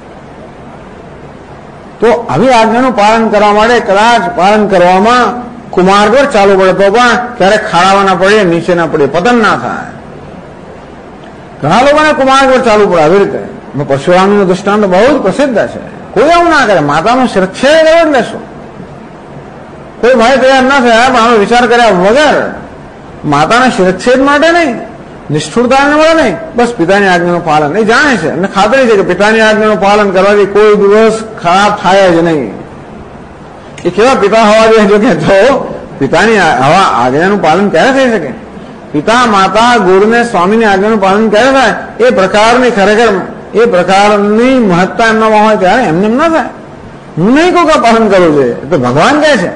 [SPEAKER 1] તો આવી આજ્ઞાનું પાલન કરવા માટે કદાચ પાલન કરવામાં કુમાર્ગ પર ચાલવું પડે તો પણ ક્યારેક ખાડામાં ના પડે, નીચે ના પડે, પતન ના થાય. ઘણા લોકોને કુમાર્ગ પર ચાલવું પડે આવી રીતે. પરશુરામનું દૃષ્ટાંત બહુ જ પ્રસિદ્ધ છે. કોઈ આવું ના કરે, માતાનું શિરચ્છેદ જ લેશું. કોઈ ભાઈ તૈયાર ના થયા પણ આનો વિચાર કર્યા વગર માતાના શિરચ્છેદ માટે નહીં, નિષ્ઠુરતાને મળે નહીં, બસ પિતાની આજ્ઞાનું પાલન. એ જાણે છે, એમને ખાતરી છે કે પિતાની આજ્ઞાનું પાલન કરવાથી કોઈ દિવસ ખરાબ થાય જ નહીં. એ કેવા પિતા હોવા જોઈએ? જો કે તો પિતાની આજ્ઞાનું પાલન ક્યારે થઈ શકે? પિતા, માતા, ગુરુને, સ્વામીની આજ્ઞાનું પાલન ક્યારે થાય? એ પ્રકારની ખરેખર એ પ્રકારની મહત્તા એમનામાં હોય ત્યારે એમને એમ ના થાય. હું નહીં કહું કે પાલન કરવું જોઈએ, તો ભગવાન કહે છે.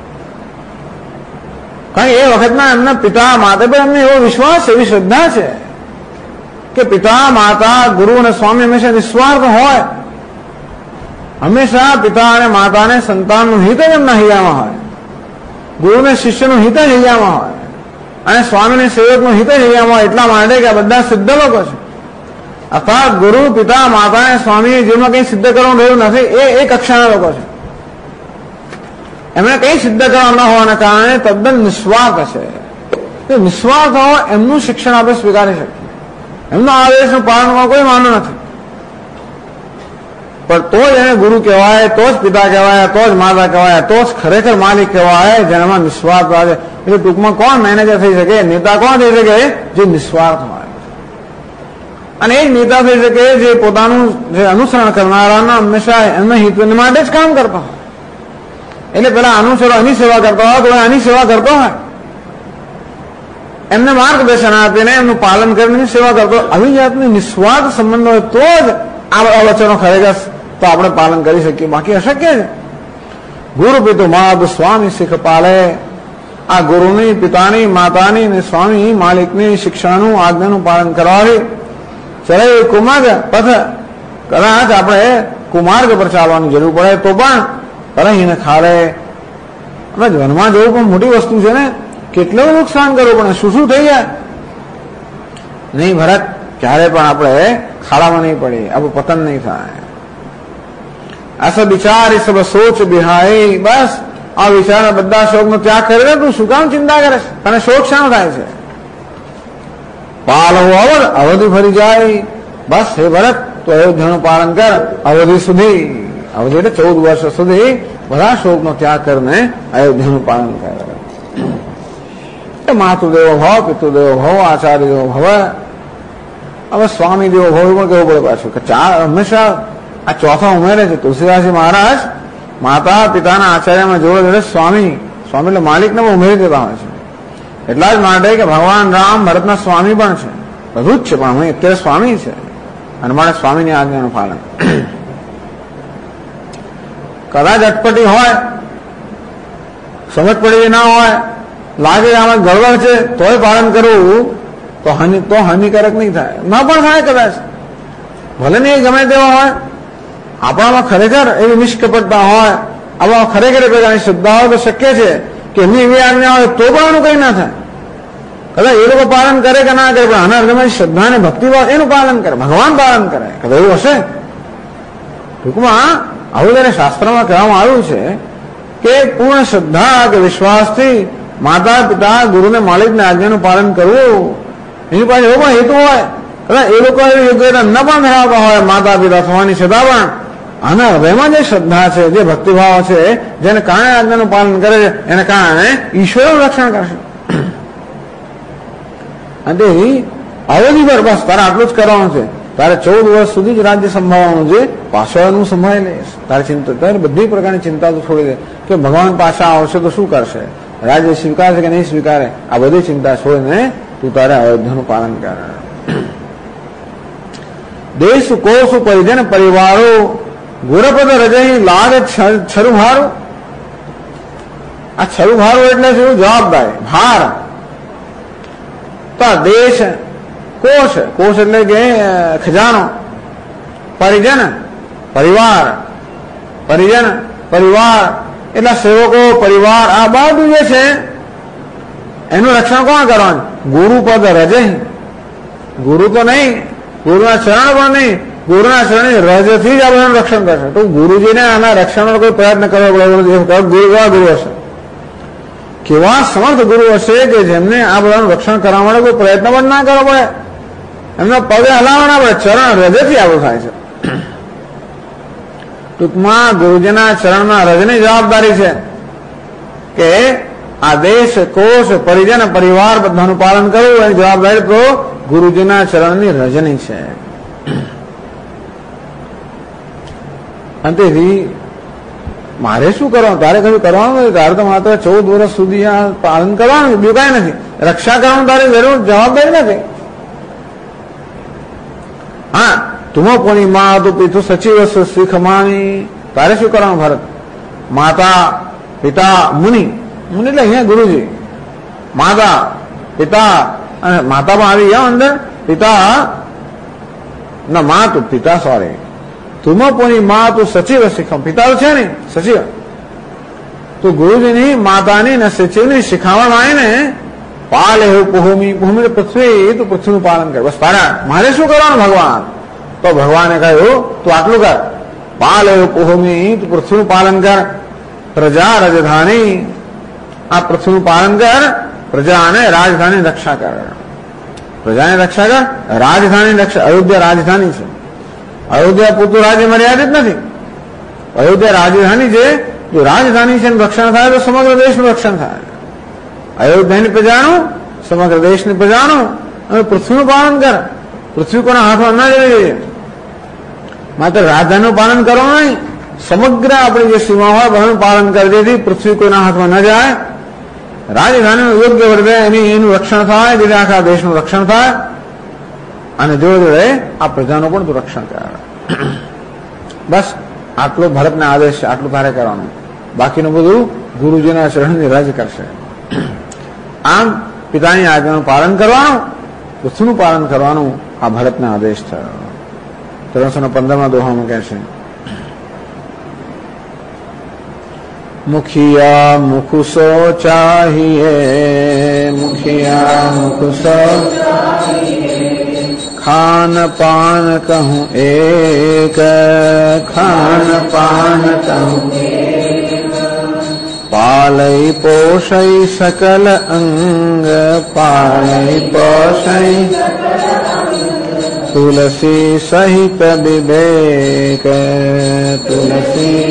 [SPEAKER 1] કારણ એ વખતના એમના પિતા, માતા પર એમને એવો વિશ્વાસ, એવી શ્રદ્ધા છે કે પિતા, માતા, ગુરુ અને સ્વામી હંમેશા નિસ્વાર્થ હોય. હંમેશા પિતા અને માતાને સંતાનનું હિત જ એમના હૈયામાં હોય, ગુરુને શિષ્યનું હિત જ હૈયામાં હોય, અને સ્વામીને સેવકનું હિત જ હૈયામાં હોય. એટલા માટે કે આ બધા સિદ્ધ લોકો છે. અર્થાત ગુરુ, પિતા, માતા અને સ્વામીએ જીવનમાં કંઈ સિદ્ધ કરવાનું રહ્યું નથી. એ કક્ષાના લોકો છે. એમણે કંઈ સિદ્ધ કરવા ન હોવાના કારણે તદ્દન નિસ્વાર્થ છે. તે નિસ્વાર્થ હોય એમનું શિક્ષણ આપણે સ્વીકારી શકીએ. એમના આદેશનું પાલન કરવા કોઈ માનો નથી. પણ તો જ એને ગુરુ કહેવાય, તો જ પિતા કહેવાય, તો જ માતા કહેવાય, તો જ ખરેખર માલિક કહેવાય, જેનામાં નિસ્વાર્થ આવે. એટલે ટૂંકમાં કોણ મેનેજર થઈ શકે, નેતા કોણ થઈ શકે? જે નિસ્વાર્થ હોય. અને એ નેતા થઈ શકે જે પોતાનું જે અનુસરણ કરનારાના હંમેશા એમના હિત માટે જ કામ કરતા હોય. એટલે પેલા અનુસરો આની સેવા કરતા હોય, તો આની સેવા કરતો હોય, એમને માર્ગદર્શન આપીને એમનું પાલન કરીને સેવા કરતો. આવી જાતની નિસ્વાર્થ સંબંધ હોય તો જ આ બધા વચનો ખરેખર તો આપણે પાલન કરી શકીએ, બાકી અશક્ય છે. ગુરુ પિતુ માદ સ્વામી શીખ પાલે. આ ગુરુની, પિતાની, માતાની ને સ્વામી માલિકની શિક્ષાનું, આજ્ઞાનું પાલન કરવાથી ચલે કુમાર્ગ પથ. કદાચ આપણે કુમાર્ગ પર ચાલવાની જરૂર પડે તો પણ કરાઈને ખાલે. આપણે વનમાં જવું પણ મોટી વસ્તુ છે ને, કેટલું નુકસાન કરવું પડે, શું થઈ જાય. નહીં ભરત, ક્યારે પણ આપણે ખાડામાં નહીં પડી, આપણું પતન નહીં થાય. આ સબ વિચાર, એ સબ સોચ બિહાય. બસ આ વિચાર બધા શોકનો ત્યાગ કરે. તું શું કામ ચિંતા કરે છે? તને શોક શાનો થાય છે? પાલ હો અવધ, અવધિ ફરી જાય. બસ હે ભરત, તો અયોધ્યાનું પાલન કર અવધિ સુધી. અવધિ એટલે 14 વર્ષ સુધી બધા શોકનો ત્યાગ કરીને અયોધ્યાનું પાલન કરે. માતૃદેવો ભવ, પિતૃદેવો ભવ, આચાર્ય દેવો ભવ. હવે સ્વામી દેવો ભવ પણ કેવું પડે પાછું કે હંમેશા આ ચોથા ઉમેરે છે. તુલસીદાસજી મહારાજ માતા પિતાના આચાર્યમાં જોડે જોડે સ્વામી એટલે માલિકને પણ ઉમેરી દેતા હોય છે. એટલા જ માટે કે ભગવાન રામ ભરતના સ્વામી પણ છે, બધું જ છે, પણ અમે અત્યારે સ્વામી છે. અને માટે સ્વામીની આજ્ઞાનું પાલન. કદાચ અટપટી હોય, સમજ પડી ના હોય, લાગે આમાં ગડબડ છે, તોય પાલન કરવું તો હાનિકારક નહીં થાય. ન પણ થાય કદાચ, ભલે ને એ ગમે તેવો હોય, આપણામાં ખરેખર એવી નિષ્કપટતા હોય, આપણામાં ખરેખર પ્રકારની શ્રદ્ધા હોય તો શક્ય છે કે એમની એવી આજ્ઞા હોય તો પણ એનું કંઈ ના થાય. કદાચ એ લોકો પાલન કરે કે ના કરે, પણ આના અર્થમાં શ્રદ્ધા અને ભક્તિભાવ એનું પાલન કરે, ભગવાન પાલન કરે. કદાચ એવું હશે. ટૂંકમાં આવું તેને શાસ્ત્રમાં કહેવામાં આવ્યું છે કે પૂર્ણ શ્રદ્ધા કે વિશ્વાસથી માતા પિતા ગુરુને માલિકને આજ્ઞાનું પાલન કરવું. એની પાસે એવો પણ હેતુ હોય, કદાચ એ લોકો એવી યોગ્યતા ન પણ ધરાવતા હોય માતા પિતા થવાની છતાં પણ આના હૃદયમાં જે શ્રદ્ધા છે, જે ભક્તિભાવ છે, જેને કારણે આજ્ઞાનું પાલન કરે છે, એને કારણે ઈશ્વરનું રક્ષણ કરશે. અને અવધિભર બસ તારે આટલું જ કરવાનું છે. તારે 14 વર્ષ સુધી જ રાજ્ય સંભાળવાનું છે, પાછળનું સંભાળી લઈશ. તારે ચિંતા, તારે બધી પ્રકારની ચિંતા તો છોડી દે કે ભગવાન પાછા આવશે તો શું કરશે, રાજ્ય સ્વીકારશે કે નહીં સ્વીકારે, આ બધી ચિંતા છોડીને તું તારે અયોધ્યાનું પાલન કર. દેશ કોષ પરિજન પરિવારો ગુરપદ રજય લાગ છરુભારો. આ છરુભારો એટલે શું? જવાબદારી, ભાર. તો આ દેશ, કોષ એટલે કે ખજાનો, પરિજન પરિવાર, પરિજન પરિવાર એટલે સેવકો પરિવાર. આ બધું જે છે એનું રક્ષણ કોણ કરવાનું? ગુરુપદ રજય. ગુરુ તો નહીં, ગુરુના ચરણ પણ નહીં, ગુરુના ચરણની રજથી જ આ બધાનું રક્ષણ કરશે. તો ગુરુજીને આના રક્ષણનો કોઈ પ્રયત્ન કરવો પડે. ગુરુ હશે, કેવા સમર્થ ગુરુ હશે કે જેમને આ બધાનું રક્ષણ કરવા માટે કોઈ પ્રયત્ન પણ ના કરવો પડે, એમના પગે હલાવવા ના પડે, ચરણ રજથી આવું થાય છે. ટૂંકમાં ગુરુજીના ચરણના રજની જવાબદારી છે કે આ દેશ કોષ પરિજન પરિવાર બધાનું પાલન કરવું. એની જવાબદારી તો ગુરુજીના ચરણની રજની છે. અને તેથી મારે શું કરવાનું? તારે કશું કરવાનું નથી. તારે તો માત્ર 14 વર્ષ સુધી આ પાલન કરવાનું, બીજું કાંઈ નથી. રક્ષા કરવાનું તારી જરૂર જવાબદારી નથી. હા, તુમો કોની મા તો પિતુ સચિવ શીખ માની. તારે શું કરવાનું ભરત? માતા પિતા મુનિ એટલે અહીંયા ગુરુજી, માતા પિતા, અને માતા પણ આવી ગયા અંદર, પિતા ના માતુ પિતા, સોરી તુમપોની માં તું સચિવ શીખમ, પિતા તો છે ને સચિવ, તો ગુરુજીની માતાની ને સચિવની શીખામણ આવે ને પાલે હો ભૂમિ, ભૂમિ પૃથ્વી, તું પૃથ્વીનું પાલન કર. બસ તારા મારે શું કરવાનું ભગવાન? તો ભગવાને કહ્યું તું આટલું કર, પાલે હો ભૂમિ, તું પૃથ્વીનું પાલન કર, પ્રજા રાજધાની, આ પૃથ્વીનું પાલન કર, પ્રજા અને રાજધાની રક્ષા કર. પ્રજાની રક્ષા કર, રાજધાની રક્ષા. અયોધ્યા રાજધાની છે, અયોધ્યા પૂરતું રાજ્ય મર્યાદિત નથી. અયોધ્યા રાજધાની છે, જો રાજધાની છે રક્ષણ થાય તો સમગ્ર દેશનું રક્ષણ થાય. અયોધ્યાની પ્રજાનું, સમગ્ર દેશની પ્રજાનું અને પૃથ્વીનું પાલન કર. પૃથ્વી કોના હાથમાં ના જવી જોઈએ. માત્ર રાજધાનીનું પાલન કરવાનું નહીં, સમગ્ર આપણી જે સીમા હોય બધાનું પાલન કરી દેથી પૃથ્વી કોઈના હાથમાં ન જાય. રાજધાનીનું યોગ્ય વર્તે એનું રક્ષણ થાય, જેથી આખા દેશનું રક્ષણ થાય. અને જોડે જોડે આ પ્રજાનું પણ તું રક્ષણ કર. બસ આટલો ભરતને આદેશ છે, આટલું તારે કરવાનું. બાકીનું બધું ગુરુજીના ચરણની રજ કરશે. આમ પિતાની આજ્ઞાનું પાલન કરવાનું, પૃથ્વીનું પાલન કરવાનું આ ભરતને આદેશ થયો. 315 દોહામાં કહે છે, મુખિયા મુખસો ચાહીએ, મુખિયા મુખસો ખાન પાન કહું એક, ખાન પાન કહું પાલય પોષય સકલ અંગ, પાલય પોષય તુલસી સહિત વિવેક, તુલસી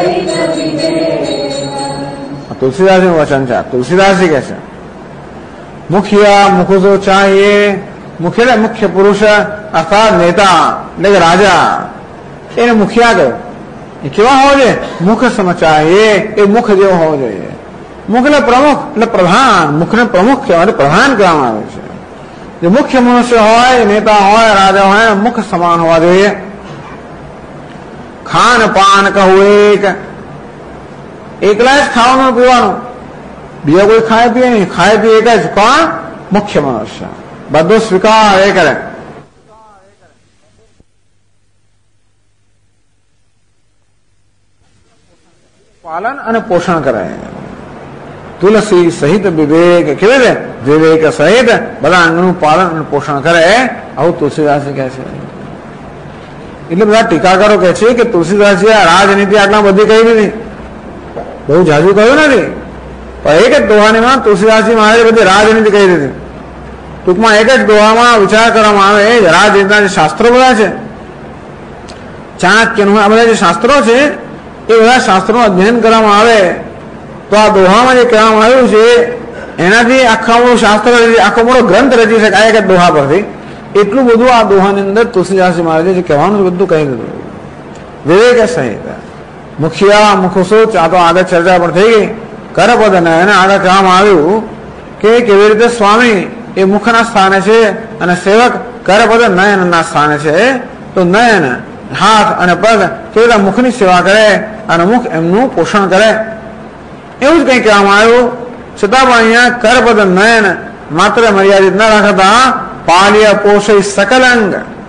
[SPEAKER 1] તુલસીદાસનું વચન છે. તુલસીદાસજી કહે છે મુખિયા મુખસો ચાહીએ, મુખ્ય મુખ્ય પુરુષ અર્થાત નેતા એટલે કે રાજા, એને મુખિયા કહ્યું. એ કેવા હોવો જોઈએ? મુખ સમચાહીએ, એ મુખ જેવો હોવો જોઈએ. મુખ એટલે પ્રમુખ, એટલે પ્રધાન. મુખને પ્રમુખ કહેવાય, પ્રધાન કહેવામાં આવે છે. જે મુખ્ય મનુષ્ય હોય, નેતા હોય, રાજા હોય, મુખ સમાન હોવા જોઈએ. ખાન પાન કહું એક, એકલા જ ખાવાનું પીવાનું, બીજા કોઈ ખાય પીએ નહીં. ખાય પીએ એક જ, કોણ? મુખ્ય મનુષ્ય. બધો સ્વીકાર એ કરે. પાલન અને પોષણ કરે. તુલસી સહિત વિવેક, કેવી રીતે? વિવેક સહિત બધા અંગનું પાલન અને પોષણ કરે. આવું તુલસીદાસજી કહે છે. એટલે બધા ટીકાકારો કહે છે કે તુલસીદાસજી આ રાજનીતિ આટલા બધી કહી નથી, બહુ જાજુ કહ્યું નથી, પણ એક જ દોહાનીમાં તુલસીદાસજી મહારાજે બધી રાજનીતિ કહી દીધી. ટૂંકમાં એક જ દોહામાં વિચાર કરવામાં આવે રાજનીતિના જે શાસ્ત્રો બધા છે, ચાણક્યનું આ બધા જે શાસ્ત્રો છે, એ બધા શાસ્ત્રોનું અધ્યયન કરવામાં આવે તો આ દોહામાં જે કહેવામાં આવ્યું છે એનાથી આખા મોટું શાસ્ત્ર, આખો મોટો ગ્રંથ રચી શકાય એક જ દોહા પરથી. એટલું બધું આ દોહાની અંદર તુલસીદાસજી મહારાજે જે કહેવાનું બધું કહી દીધું. વિવેક સહિત મુખિયા મુખસો, આ તો આગળ ચર્ચા પણ થઈ ગઈ. કરપદ નયન આગળ કહેવામાં આવ્યું કે કેવી રીતે સ્વામી એ મુખના સ્થાને છે અને સેવક કરપદ નયનના સ્થાને છે. તો નયન હાથ અને પગ કેવી રીતે મુખની સેવા કરે અને મુખ એમનું પોષણ કરે, એવું જ કંઈ કહેવામાં આવ્યું. છતાં પણ અહીંયા કરપદ નયન માત્ર મર્યાદિત ન રાખતા પાલ્ય પોષય સકલ અંગ.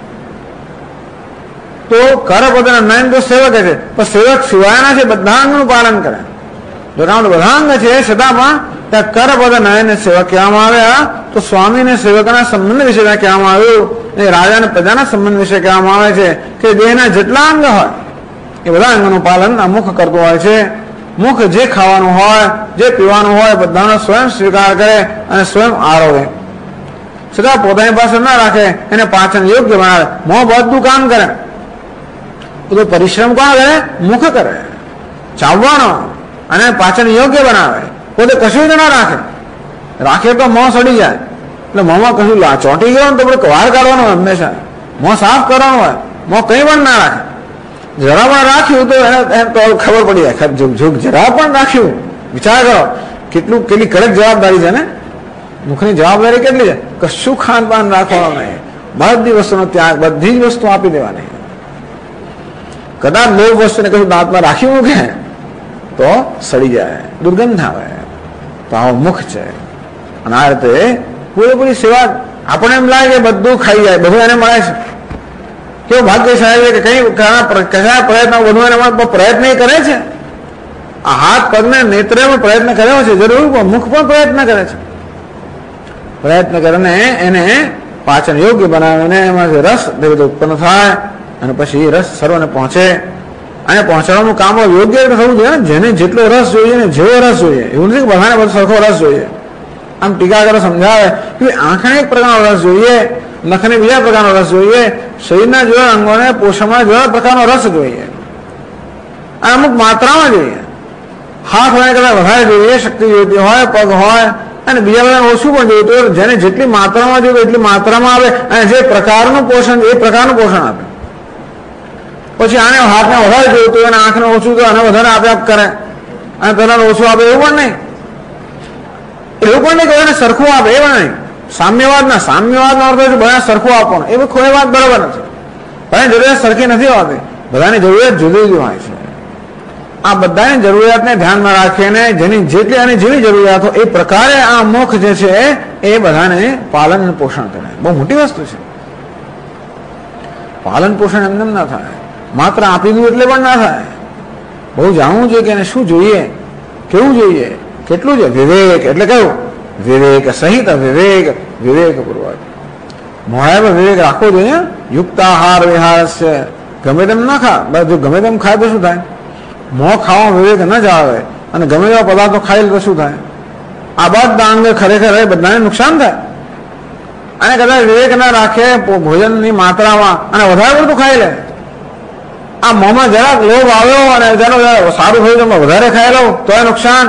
[SPEAKER 1] તો કરપદ નયન તો સેવક છે, પણ સેવક સિવાયના છે બધા અંગનું પાલન કરે. જો બધા અંગ છે છતાં પણ ત્યાં કરપદ નયન સેવક કહેવામાં આવ્યા. તો સ્વામી ને સેવકના સંબંધ વિશે ત્યાં કહેવામાં આવ્યું. રાજા અને પ્રજાના સંબંધ વિશે કહેવામાં આવે છે કે દેહના જેટલા અંગ હોય એ બધા અંગનું પાલન આ મુખ કરતું હોય છે. મુખ જે ખાવાનું હોય, જે પીવાનું હોય બધાનો સ્વયં સ્વીકાર કરે અને સ્વયં આરોગે. છતાં પોતાની પાસે ના રાખે, એને પાચન યોગ્ય બનાવે. મોં બધું કામ કરે, બધું પરિશ્રમ કોણ કરે? મુખ કરે. ચાવવાનો અને પાચન યોગ્ય બનાવે. પોતે કશું જ ના રાખે. રાખે તો મોં સડી જાય. એટલે મોંમાં કશું ચોંટી ગયો ને તો આપણે વાર કાઢવાનો હોય, હંમેશા મોં સાફ કરવાનું હોય. મોં કંઈ પણ ના રાખે. જરા પણ રાખ્યું તો એને તો ખબર પડી જાય. જરા પણ રાખ્યું, વિચાર કરો કેટલી કડક જવાબદારી છે ને. મુખની જવાબદારી કેટલી છે? કશું ખાનપાન રાખવાનું નહીં, બધી વસ્તુનો ત્યાગ, બધી જ વસ્તુ આપી દેવાની. કદાચ લોભ વસ્તુને કશું દાંતમાં રાખી મૂકે તો સડી જાય, દુર્ગંધ આવે. તો આવો મુખ છે. અને આ રીતે પૂરેપૂરી સેવા. આપણે એમ લાગે કે બધું ખાઈ જાય, બધું એને મળે છે, કેવો ભાગ્યશાળી છે કે કઈ કયા પ્રયત્ન વધુ પ્રયત્ન કરે છે. આ હાથ પગને નેત્રમાં પ્રયત્ન કર્યો છે જરૂર, મુખ પણ પ્રયત્ન કરે છે. પ્રયત્ન કરીને એને પાચન યોગ્ય બનાવીને એમાંથી રસ ધીરે ઉત્પન્ન થાય અને પછી રસ સર્વને પહોંચે. અને પહોંચાડવાનું કામ યોગ્ય રીતે થવું જોઈએ. જેને જેટલો રસ જોઈએ ને જેવો રસ જોઈએ, એવું નથી કે બધાને બધો સરખો રસ જોઈએ. આમ ટીકાકારો સમજાવે કે આંખને એક પ્રકારનો રસ જોઈએ, નખને બીજા પ્રકારનો રસ જોઈએ, શરીરના જેવા અંગોને પોષણમાં જેવા પ્રકારનો રસ જોઈએ, અને અમુક માત્રામાં જોઈએ. હાથ હોય કદાચ વધારે જોઈએ, શક્તિ જોઈતી હોય, પગ હોય, અને બીજા બધા ઓછું પણ જોઈતું હોય. જેને જેટલી માત્રામાં જોઈએ એટલી માત્રામાં આવે અને જે પ્રકારનું પોષણ એ પ્રકારનું પોષણ આપે. પછી આને હાથને વધારે જોઈતું હોય અને આંખને ઓછું તો આને વધારે આપે આપ કરે અને પેલા ઓછું આપે એવું પણ નહીં. એવું પણ નહીં કે સરખું આપે એ પણ નહીં. સામ્યવાદનો અર્થ છે બધા સરખું આપવાનું. એ કોઈ વાત બરાબર નથી. બધાની જરૂરિયાત સરખી નથી હોતી. બધાની જરૂરિયાત જુદી જુદી હોય છે. આ બધાની જરૂરિયાતને ધ્યાનમાં રાખીને જેની જેટલી અને જેવી જરૂરિયાત હોય એ પ્રકારે આ મુખ જે છે એ બધાને પાલન અને પોષણ કરે. બહુ મોટી વસ્તુ છે. પાલન પોષણ એમને ના થાય, માત્ર આપી દઉં એટલે પણ ના થાય. બહુ જાણવું જોઈએ કે એને શું જોઈએ, કેવું જોઈએ, કેટલું છે. વિવેક એટલે કયું? વિવેક સહિત વિવેક પૂર્વક મોડા પર વિવેક રાખવો જોઈએ. યુક્ત આહાર વિહાર છે. ગમે તેમ ના ખા. જો ગમે તેમ ખાય તો શું થાય? મોં ખાવામાં વિવેક ન જ આવે અને ગમે તેવા પદાર્થો ખાઈ લે તો શું થાય? આ બધા અંગે ખરેખર બધાને નુકસાન થાય. અને કદાચ વિવેક ના રાખે ભોજનની માત્રામાં અને વધારે પડતું ખાઈ લે. આ મોંમાં જરાક લોભ આવ્યો અને જેનો સારું થયું તો વધારે ખાઈ લઉં તો એ નુકસાન.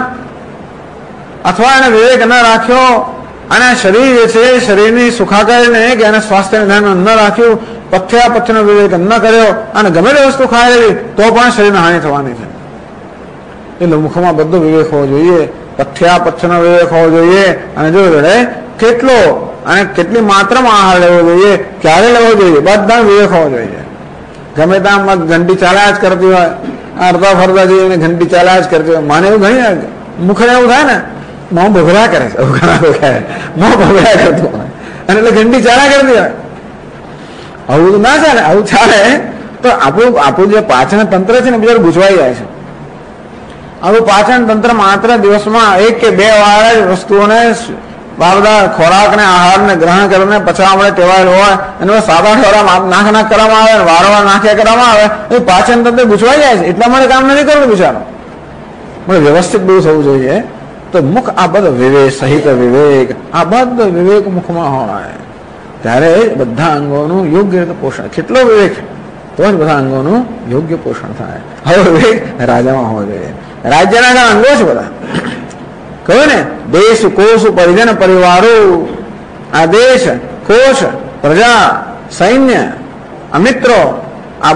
[SPEAKER 1] અથવા એને વિવેક ન રાખ્યો અને શરીર જે છે શરીરની સુખાકારીને કે એને સ્વાસ્થ્યને ધ્યાનમાં ન રાખ્યું, પથ્યનો વિવેક ન કર્યો અને ગમે તે વસ્તુ ખાઈ લેવી તો પણ શરીરને હાનિ થવાની છે. એટલે મુખમાં બધો વિવેક હોવો જોઈએ, પથ્યનો વિવેક હોવો જોઈએ. અને જો કેટલો અને કેટલી માત્રામાં આહાર લેવો જોઈએ, ક્યારે લેવો જોઈએ, બધા વિવેક હોવો જોઈએ. ગમે ત્યાં ઘંટી ચાલ્યા જ કરતી હોય, અડધા ફરતા જઈને ઘંટી ચાલ્યા જ કરતી હોય. માને એવું ઘણી મુખને એવું થાય ને મોં ભભરા કરે છે, મોં ભભરા કરતું હોય અને એટલે ઘંટી ચાલ્યા કરતી હોય. આવું તો ના ચાલે. આવું ચાલે તો આપણું જે પાચન તંત્ર છે ને બીજા ગુજવાઈ જાય છે. આપણું પાચન તંત્ર માત્ર દિવસમાં 1 કે 2 વાર જ વસ્તુઓને બધા ખોરાકને આહારને ગ્રહણ કરીને પચવા આપણે ટેવાયેલ હોય અને 7-8 વાર નાખ કરવામાં આવે, વારંવાર નાખ્યા કરવામાં આવે, એ પાચન તંત્ર ગુજવાઈ જાય છે. એટલા માટે કામ નથી કરતું બિચારો. પણ વ્યવસ્થિત બહુ થવું જોઈએ. તો મુખ આ બધો વિવેક સહિત વિવેક, આ બધો વિવેક મુખમાં હોય ત્યારે બધા અંગોનું યોગ્ય રીતે પોષણ. કેટલો વિવેક તો જ બધા અંગોનું યોગ્ય પોષણ થાય. હવે વિવેક રાજામાં હોવો જોઈએ. રાજ્યના અંગો છે બધા. કહ્યું ને દેશ કોષ પરિજન પરિવારો. આ દેશ, કોષ, પ્રજા, સૈન્ય, મિત્રો આ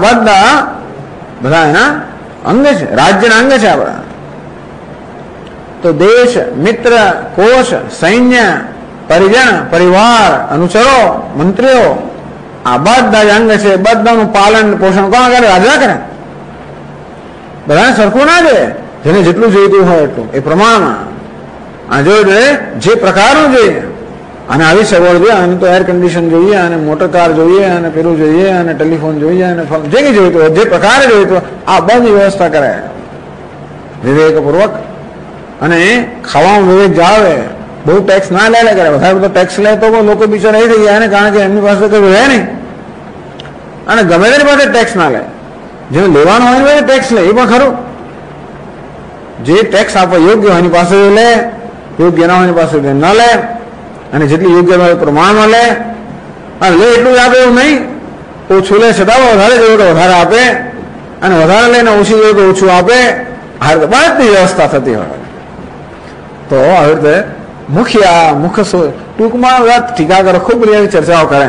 [SPEAKER 1] બધા એના અંગ છે. રાજ્યના અંગ છે આપણા. તો દેશ, મિત્ર, કોષ, સૈન્ય, પરિજન, પરિવાર, અનુચરો, મંત્રીઓ આ બધા જ અંગ છે. બધાનું પાલન પોષણ કોણ કરે? રાજા કરે. બધાને સરખું ના જોઈએ. જેને જેટલું જોઈતું હોય એટલું એ પ્રમાણમાં આ જોઈએ, જે પ્રકારનું જોઈએ. અને આવી સગવડ જોઈએ. આને તો એર કન્ડિશન જોઈએ, અને મોટર કાર જોઈએ, અને પેલું જોઈએ, અને ટેલિફોન જોઈએ, અને જે કંઈ જોઈતું હોય, જે પ્રકારે જોઈતું હોય આ બધી વ્યવસ્થા કરે વિવેકપૂર્વક. અને ખાવામાં વિવેક જાળવે. બહુ ટેક્સ ના લે કરે. વધારે બધો ટેક્સ લે તો લોકો બિચારા એ થઈ જાય ને, કારણ કે એમની પાસે કઈ રહે નહીં. અને ગમે તેની પાસે ટેક્સ ના લે. જે લેવાનું હોય ને ટેક્સ લે એ પણ ખરું. જે ટેક્સ આપવા યોગ્ય હોય એની પાસે લે, યોગ્ય ના હોય એની પાસે ન લે. અને જેટલી યોગ્ય હોય પ્રમાણમાં લે. અને લે એટલું જ આપે એવું નહીં. ઓછું લે છતાં વધારે જોઈએ તો વધારે આપે, અને વધારે લઈને ઓછું જોઈએ તો ઓછું આપે. આ રીતે બધી વ્યવસ્થા થતી હોય. તો આવી રીતે મુખ ટૂંકમાં ટીકાકારો ખૂબ બધી ચર્ચાઓ કરે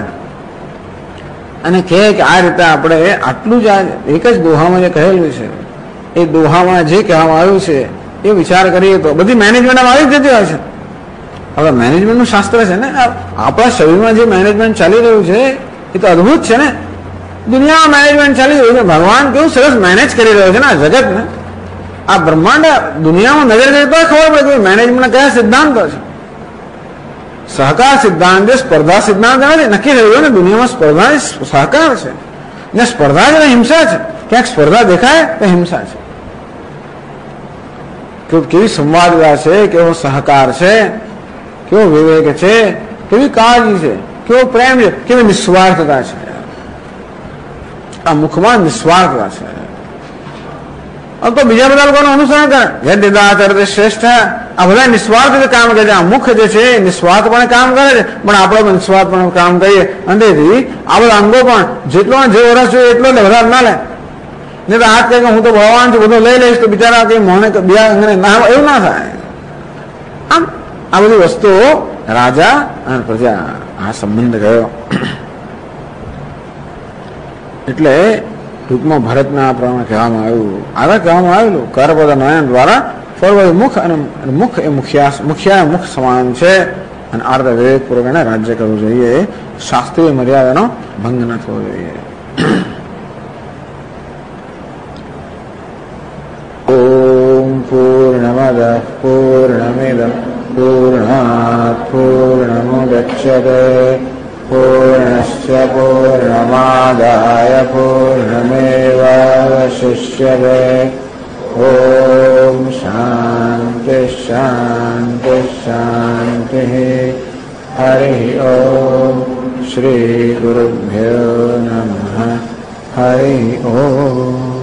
[SPEAKER 1] અને કહે કે આ રીતે આપણે આટલું જ એક જ દોહામાં જે કહેલું છે એ દોહામાં જે કહેવામાં આવ્યું છે એ વિચાર કરીએ તો બધી મેનેજમેન્ટમાં આવી જ જતી હોય છે. હવે મેનેજમેન્ટનું શાસ્ત્ર છે ને, આપણા શરીરમાં જે મેનેજમેન્ટ ચાલી રહ્યું છે એ તો અદભુત છે ને. દુનિયામાં મેનેજમેન્ટ ચાલી રહ્યું છે. ભગવાન કેવું સરસ મેનેજ કરી રહ્યો છે ને આ જગતને. આ બ્રહ્માંડ દુનિયામાં નજર કરીએ તો ખબર પડે કે મેનેજમેન્ટ કયા સિદ્ધાંતો છે. સહકાર સિદ્ધાંત છે, સ્પર્ધા સિદ્ધાંત નથી. નક્કી થયું ને દુનિયામાં સ્પર્ધા સહકાર છે. ને સ્પર્ધા જ હિંસા છે. ક્યાંક સ્પર્ધા દેખાય તો હિંસા છે. કેવી સંવાદતા છે, કેવો સહકાર છે, કેવો વિવેક છે, કેવી કાળજી છે, કેવો પ્રેમ છે, કેવી નિસ્વાર્થતા છે. આ મુખમાં નિસ્વાર્થતા છે. તો બીજા બધા લોકોનું અનુસરણ કરે. યદ્દાચરતે શ્રેષ્ઠ. આ બધા નિસ્વાર્થ કામ કરે છે. આ મુખ જે છે નિસ્વાર્થપણે કામ કરે છે, પણ આપણે પણ નિસ્વાર્થપણે કામ કરીએ. અંતેથી આ બધા અંગો પણ જેટલો જે વરસ જોઈએ એટલો વધારે ના લે. નહીં તો હાથ કહે કે હું તો ભગવાન છું, બધું લઈ લઈશ, તો બિચારા કઈ મોને બીજા અંગને ના, એવું ના થાય. આમ આ બધી વસ્તુઓ રાજા અને પ્રજા આ સંબંધ ગયો. એટલે ટૂંકમાં ભરતના પ્રમાણે કહેવામાં આવ્યું. આગળ કહેવામાં આવેલું કરપદ નયન દ્વારા ફળવદ મુખ, અને મુખ એ મુખિયા મુખ સમાન છે. અને અર્ધ વિવેકપૂર્વક એને રાજ્ય કરવું જોઈએ. શાસ્ત્રીય મર્યાદાનો ભંગ ન થવો જોઈએ. ઓમ પૂર્ણમદ પૂર્ણમિદમ પૂર્ણાત પૂર્ણમુદચ્યતે પૂર્ણસ્ય પૂર્ણમાદાય પૂર્ણમેવાવશિષ્યતે. ઓમ શાંતિ શાંતિ શાંતિ. હરિ ઓમ. શ્રી ગુરુભ્યો નમઃ. હરિ ઓમ.